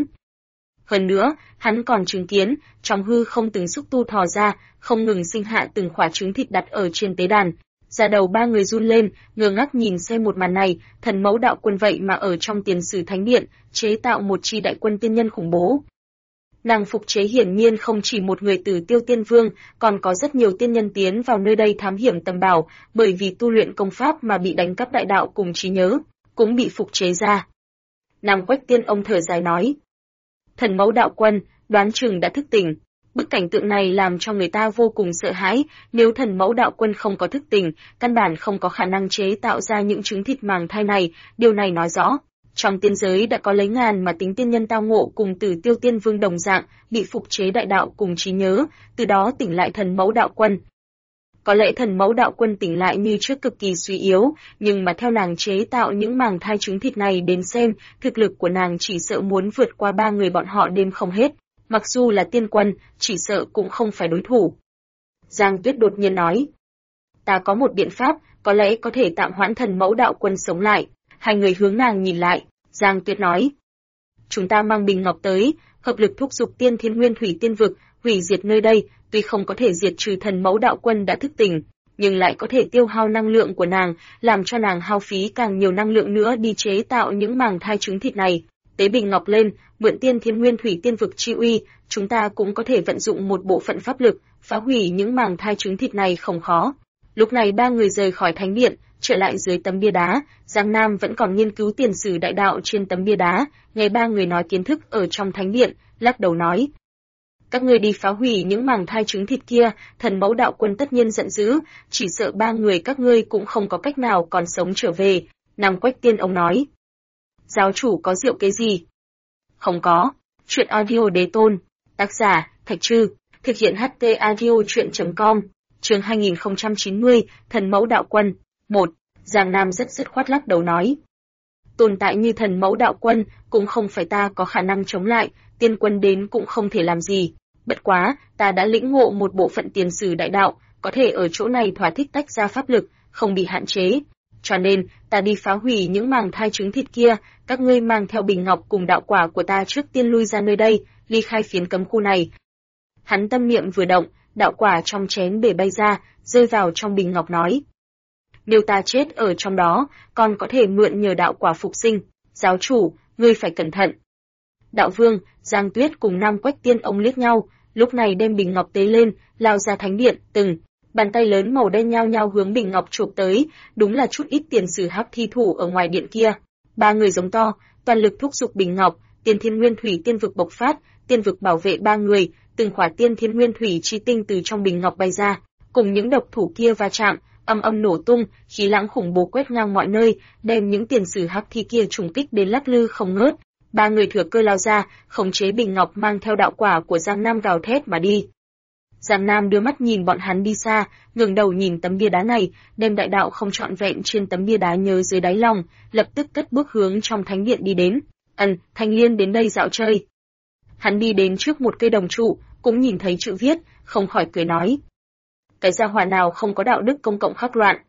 Hơn nữa, hắn còn chứng kiến, trong hư không từng xúc tu thò ra, không ngừng sinh hạ từng khỏa trứng thịt đặt ở trên tế đàn. Da đầu ba người run lên, ngơ ngác nhìn xem một màn này, thần mẫu đạo quân vậy mà ở trong tiền sử thánh điện, chế tạo một chi đại quân tiên nhân khủng bố. Nàng phục chế hiển nhiên không chỉ một người Tử Tiêu Tiên Vương, còn có rất nhiều tiên nhân tiến vào nơi đây thám hiểm tầm bảo, bởi vì tu luyện công pháp mà bị đánh cắp đại đạo cùng trí nhớ, cũng bị phục chế ra. Nam Quách Tiên ông thở dài nói. Thần mẫu đạo quân, đoán chừng đã thức tỉnh. Bức cảnh tượng này làm cho người ta vô cùng sợ hãi, nếu thần mẫu đạo quân không có thức tỉnh, căn bản không có khả năng chế tạo ra những trứng thịt màng thai này, điều này nói rõ. Trong tiên giới đã có lấy ngàn mà tính tiên nhân tao ngộ cùng Tử Tiêu Tiên Vương đồng dạng, bị phục chế đại đạo cùng trí nhớ, từ đó tỉnh lại thần mẫu đạo quân. Có lẽ thần mẫu đạo quân tỉnh lại như trước cực kỳ suy yếu, nhưng mà theo nàng chế tạo những màng thai trứng thịt này đến xem, thực lực của nàng chỉ sợ muốn vượt qua ba người bọn họ đêm không hết. Mặc dù là tiên quân, chỉ sợ cũng không phải đối thủ. Giang Tuyết đột nhiên nói. Ta có một biện pháp, có lẽ có thể tạm hoãn thần mẫu đạo quân sống lại. Hai người hướng nàng nhìn lại, Giang Tuyết nói. Chúng ta mang bình ngọc tới, hợp lực thúc giục tiên thiên nguyên thủy tiên vực, hủy diệt nơi đây, tuy không có thể diệt trừ thần mẫu đạo quân đã thức tỉnh, nhưng lại có thể tiêu hao năng lượng của nàng, làm cho nàng hao phí càng nhiều năng lượng nữa đi chế tạo những màng thai trứng thịt này. Tế bình ngọc lên, mượn tiên thiên nguyên thủy tiên vực chi uy, chúng ta cũng có thể vận dụng một bộ phận pháp lực, phá hủy những màng thai trứng thịt này không khó. Lúc này ba người rời khỏi thánh điện, trở lại dưới tấm bia đá, Giang Nam vẫn còn nghiên cứu tiền sử đại đạo trên tấm bia đá, nghe ba người nói kiến thức ở trong thánh điện, lắc đầu nói. Các ngươi đi phá hủy những màng thai trứng thịt kia, thần mẫu đạo quân tất nhiên giận dữ, chỉ sợ ba người các ngươi cũng không có cách nào còn sống trở về, Nam Quách Tiên ông nói. Giáo chủ có diệu kế gì? Không có. Chuyện audio đế tôn. Tác giả, Thạch Trư. Thực hiện HT audio chuyện.com. Chương 2090, thần mẫu đạo quân. 1. Giang Nam rất dứt khoát lắc đầu nói. Tồn tại như thần mẫu đạo quân, cũng không phải ta có khả năng chống lại, tiên quân đến cũng không thể làm gì. Bất quá, ta đã lĩnh ngộ một bộ phận tiền sử đại đạo, có thể ở chỗ này thỏa thích tách ra pháp lực, không bị hạn chế. Cho nên, ta đi phá hủy những màng thai trứng thịt kia, các ngươi mang theo bình ngọc cùng đạo quả của ta trước tiên lui ra nơi đây, ly khai phiến cấm khu này. Hắn tâm niệm vừa động, đạo quả trong chén bể bay ra, rơi vào trong bình ngọc nói. Nếu ta chết ở trong đó, còn có thể mượn nhờ đạo quả phục sinh. Giáo chủ, ngươi phải cẩn thận. Đạo Vương, Giang Tuyết cùng Nam Quách Tiên ông liếc nhau, lúc này đem bình ngọc tế lên, lao ra thánh điện, bàn tay lớn màu đen nhao nhao hướng bình ngọc chụp tới, đúng là chút ít tiền sử hắc thi thủ ở ngoài điện kia. Ba người giống to, toàn lực thúc giục bình ngọc, tiên thiên nguyên thủy tiên vực bộc phát, tiên vực bảo vệ ba người, từng khỏa tiên thiên nguyên thủy chi tinh từ trong bình ngọc bay ra, cùng những độc thủ kia va chạm, âm âm nổ tung, khí lãng khủng bố quét ngang mọi nơi, đem những tiền sử hắc thi kia trùng kích đến lắc lư không ngớt. Ba người thừa cơ lao ra, khống chế bình ngọc mang theo đạo quả của Giang Nam gào thét mà đi. Giang Nam đưa mắt nhìn bọn hắn đi xa, ngẩng đầu nhìn tấm bia đá này, đem đại đạo không trọn vẹn trên tấm bia đá nhớ dưới đáy lòng, lập tức cất bước hướng trong thánh điện đi đến. Thanh Liên đến đây dạo chơi. Hắn đi đến trước một cây đồng trụ, cũng nhìn thấy chữ viết, không khỏi cười nói. Cái gia hỏa nào không có đạo đức công cộng khắc loạn.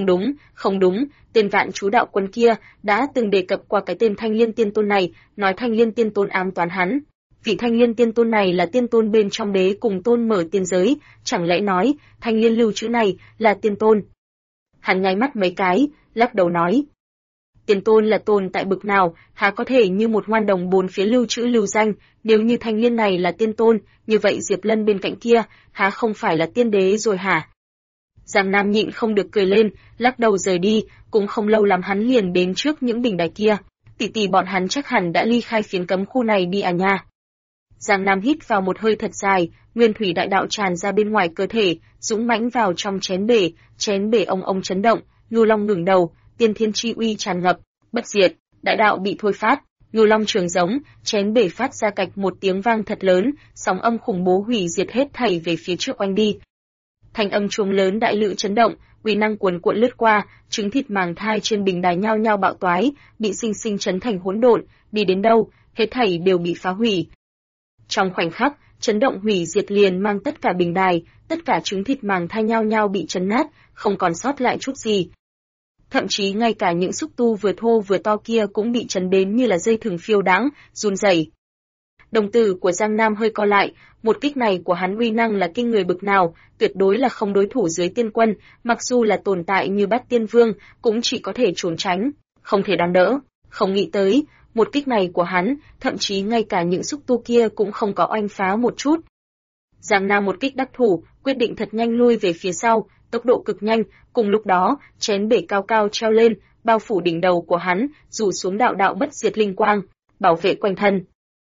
Không đúng, tên Vạn Chú đạo quân kia đã từng đề cập qua cái tên Thanh Liên Tiên Tôn này, nói Thanh Liên Tiên Tôn ám toán hắn. Vị Thanh Liên Tiên Tôn này là tiên tôn bên trong đế cùng tôn mở tiên giới, chẳng lẽ nói Thanh Liên lưu chữ này là tiên tôn? Hắn nháy mắt mấy cái, lắc đầu nói. Tiên tôn là tồn tại bực nào, há có thể như một ngoan đồng bốn phía lưu trữ lưu danh, nếu như Thanh Liên này là tiên tôn, như vậy Diệp Lân bên cạnh kia, há không phải là tiên đế rồi hả? Giang Nam nhịn không được cười lên, lắc đầu rời đi, cũng không lâu lắm hắn liền đến trước những bình đài kia. Tỷ tỷ bọn hắn chắc hẳn đã ly khai phiến cấm khu này đi à nha. Giang Nam hít vào một hơi thật dài, nguyên thủy đại đạo tràn ra bên ngoài cơ thể, dũng mãnh vào trong chén bể ông chấn động, Ngưu Long ngẩng đầu, tiên thiên chi uy tràn ngập, bất diệt, đại đạo bị thôi phát, Ngưu Long trường giống, chén bể phát ra cạch một tiếng vang thật lớn, sóng âm khủng bố hủy diệt hết thảy về phía trước oanh đi. Thanh âm chuông lớn đại lự chấn động, uy năng cuồn cuộn lướt qua, trứng thịt màng thai trên bình đài nhao nhao bạo toái, bị sinh sinh chấn thành hỗn độn, đi đến đâu, hết thảy đều bị phá hủy. Trong khoảnh khắc, chấn động hủy diệt liền mang tất cả bình đài, tất cả trứng thịt màng thai nhao nhao bị chấn nát, không còn sót lại chút gì. Thậm chí ngay cả những xúc tu vừa thô vừa to kia cũng bị chấn đến như là dây thừng phiêu đãng, run rẩy. Đồng tử của Giang Nam hơi co lại, một kích này của hắn uy năng là kinh người bực nào, tuyệt đối là không đối thủ dưới tiên quân, mặc dù là tồn tại như Bát Tiên Vương, cũng chỉ có thể trốn tránh, không thể đón đỡ. Không nghĩ tới, một kích này của hắn, thậm chí ngay cả những xúc tu kia cũng không có oanh phá một chút. Giang Nam một kích đắc thủ, quyết định thật nhanh lui về phía sau, tốc độ cực nhanh, cùng lúc đó, chén bể cao cao treo lên, bao phủ đỉnh đầu của hắn, rủ xuống đạo đạo bất diệt linh quang, bảo vệ quanh thân.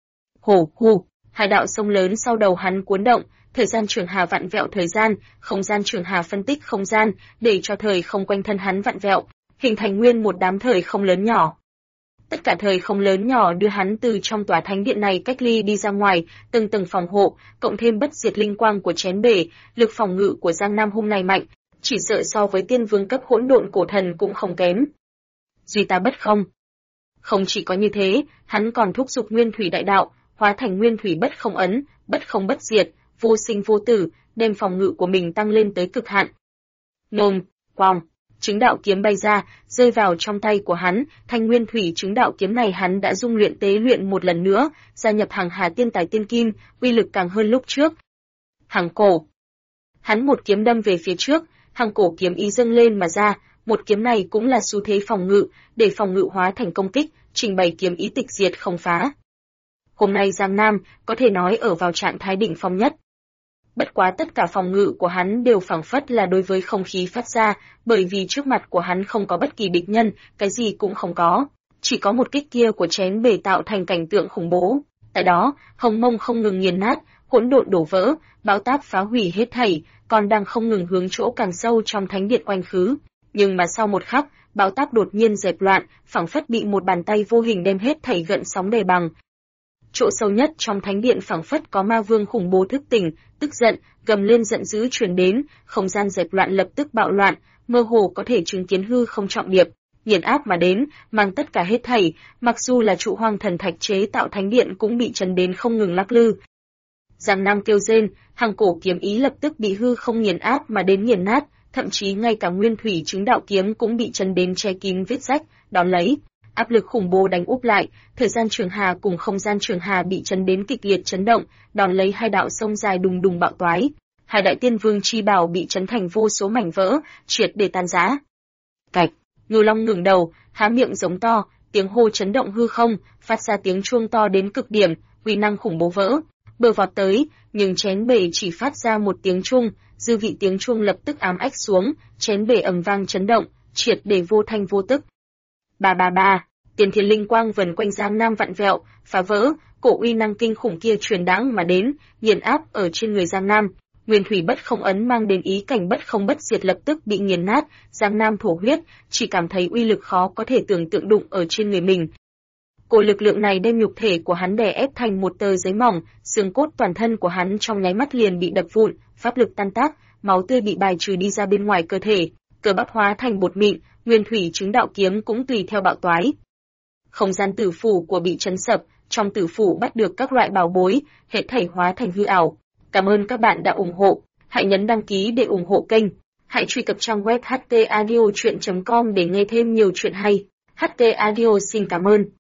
Hổ hù, hai đạo sông lớn sau đầu hắn cuốn động, thời gian trường hà vặn vẹo thời gian, không gian trường hà phân tích không gian, để cho thời không quanh thân hắn vặn vẹo, hình thành nguyên một đám thời không lớn nhỏ. Tất cả thời không lớn nhỏ đưa hắn từ trong tòa thánh điện này cách ly đi ra ngoài, từng tầng phòng hộ, cộng thêm bất diệt linh quang của chén bể, lực phòng ngự của Giang Nam hôm nay mạnh, chỉ sợ so với tiên vương cấp hỗn độn cổ thần cũng không kém. Duy ta bất không. Không chỉ có như thế, hắn còn thúc giục nguyên thủy đại đạo, hóa thành nguyên thủy bất không ấn, bất không bất diệt, vô sinh vô tử, đem phòng ngự của mình tăng lên tới cực hạn. Nôm, quòng, chứng đạo kiếm bay ra, rơi vào trong tay của hắn, thanh nguyên thủy chứng đạo kiếm này hắn đã dung luyện tế luyện một lần nữa, gia nhập hàng hà tiên tài tiên kim, uy lực càng hơn lúc trước. Hàng cổ. Hắn một kiếm đâm về phía trước, hàng cổ kiếm ý dâng lên mà ra, một kiếm này cũng là xu thế phòng ngự, để phòng ngự hóa thành công kích, trình bày kiếm ý tịch diệt không phá. Hôm nay Giang Nam có thể nói ở vào trạng thái đỉnh phong nhất. Bất quá tất cả phòng ngự của hắn đều phảng phất là đối với không khí phát ra, bởi vì trước mặt của hắn không có bất kỳ địch nhân, cái gì cũng không có. Chỉ có một kích kia của chén bể tạo thành cảnh tượng khủng bố. Tại đó, hồng mông không ngừng nghiền nát, hỗn độn đổ vỡ, bão táp phá hủy hết thảy, còn đang không ngừng hướng chỗ càng sâu trong thánh điện oanh khứ. Nhưng mà sau một khắc, bão táp đột nhiên dẹp loạn, phảng phất bị một bàn tay vô hình đem hết thảy gợn sóng đè bằng. Chỗ sâu nhất trong thánh điện phảng phất có ma vương khủng bố thức tỉnh, tức giận, gầm lên giận dữ truyền đến, không gian dẹp loạn lập tức bạo loạn, mơ hồ có thể chứng kiến hư không trọng điệp, nghiền áp mà đến, mang tất cả hết thảy, mặc dù là trụ hoang thần thạch chế tạo thánh điện cũng bị chấn đến không ngừng lắc lư. Giang Nam kêu rên, hàng cổ kiếm ý lập tức bị hư không nghiền áp mà đến nghiền nát, thậm chí ngay cả nguyên thủy chứng đạo kiếm cũng bị chấn đến che kín vết rách, đón lấy. Áp lực khủng bố đánh úp lại, thời gian trường hà cùng không gian trường hà bị chấn đến kịch liệt chấn động, đón lấy hai đạo sông dài đùng đùng bạo toái. Hai đại tiên vương chi bảo bị chấn thành vô số mảnh vỡ, triệt để tan rã. Cạch, Ngưu Long ngẩng đầu, há miệng giống to, tiếng hô chấn động hư không, phát ra tiếng chuông to đến cực điểm, uy năng khủng bố vỡ. Bờ vọt tới, nhưng chén bể chỉ phát ra một tiếng chuông, dư vị tiếng chuông lập tức ám ách xuống, chén bể ầm vang chấn động, triệt để vô thanh vô tức. Ba ba ba, tiền thiên linh quang vần quanh Giang Nam vặn vẹo, phá vỡ, cổ uy năng kinh khủng kia truyền đãng mà đến, nghiền áp ở trên người Giang Nam. Nguyên thủy bất không ấn mang đến ý cảnh bất không bất diệt lập tức bị nghiền nát, Giang Nam thổ huyết, chỉ cảm thấy uy lực khó có thể tưởng tượng đụng ở trên người mình. Cổ lực lượng này đem nhục thể của hắn đè ép thành một tờ giấy mỏng, xương cốt toàn thân của hắn trong nháy mắt liền bị đập vụn, pháp lực tan tác, máu tươi bị bài trừ đi ra bên ngoài cơ thể, cơ bắp hóa thành bột mịn, nguyên thủy chứng đạo kiếm cũng tùy theo bạo toái. Không gian tử phủ của bị chấn sập, trong tử phủ bắt được các loại bảo bối, hết thảy hóa thành hư ảo. Cảm ơn các bạn đã ủng hộ, hãy nhấn đăng ký để ủng hộ kênh. Hãy truy cập trang web htaudio.com để nghe thêm nhiều chuyện hay. HT Audio xin cảm ơn.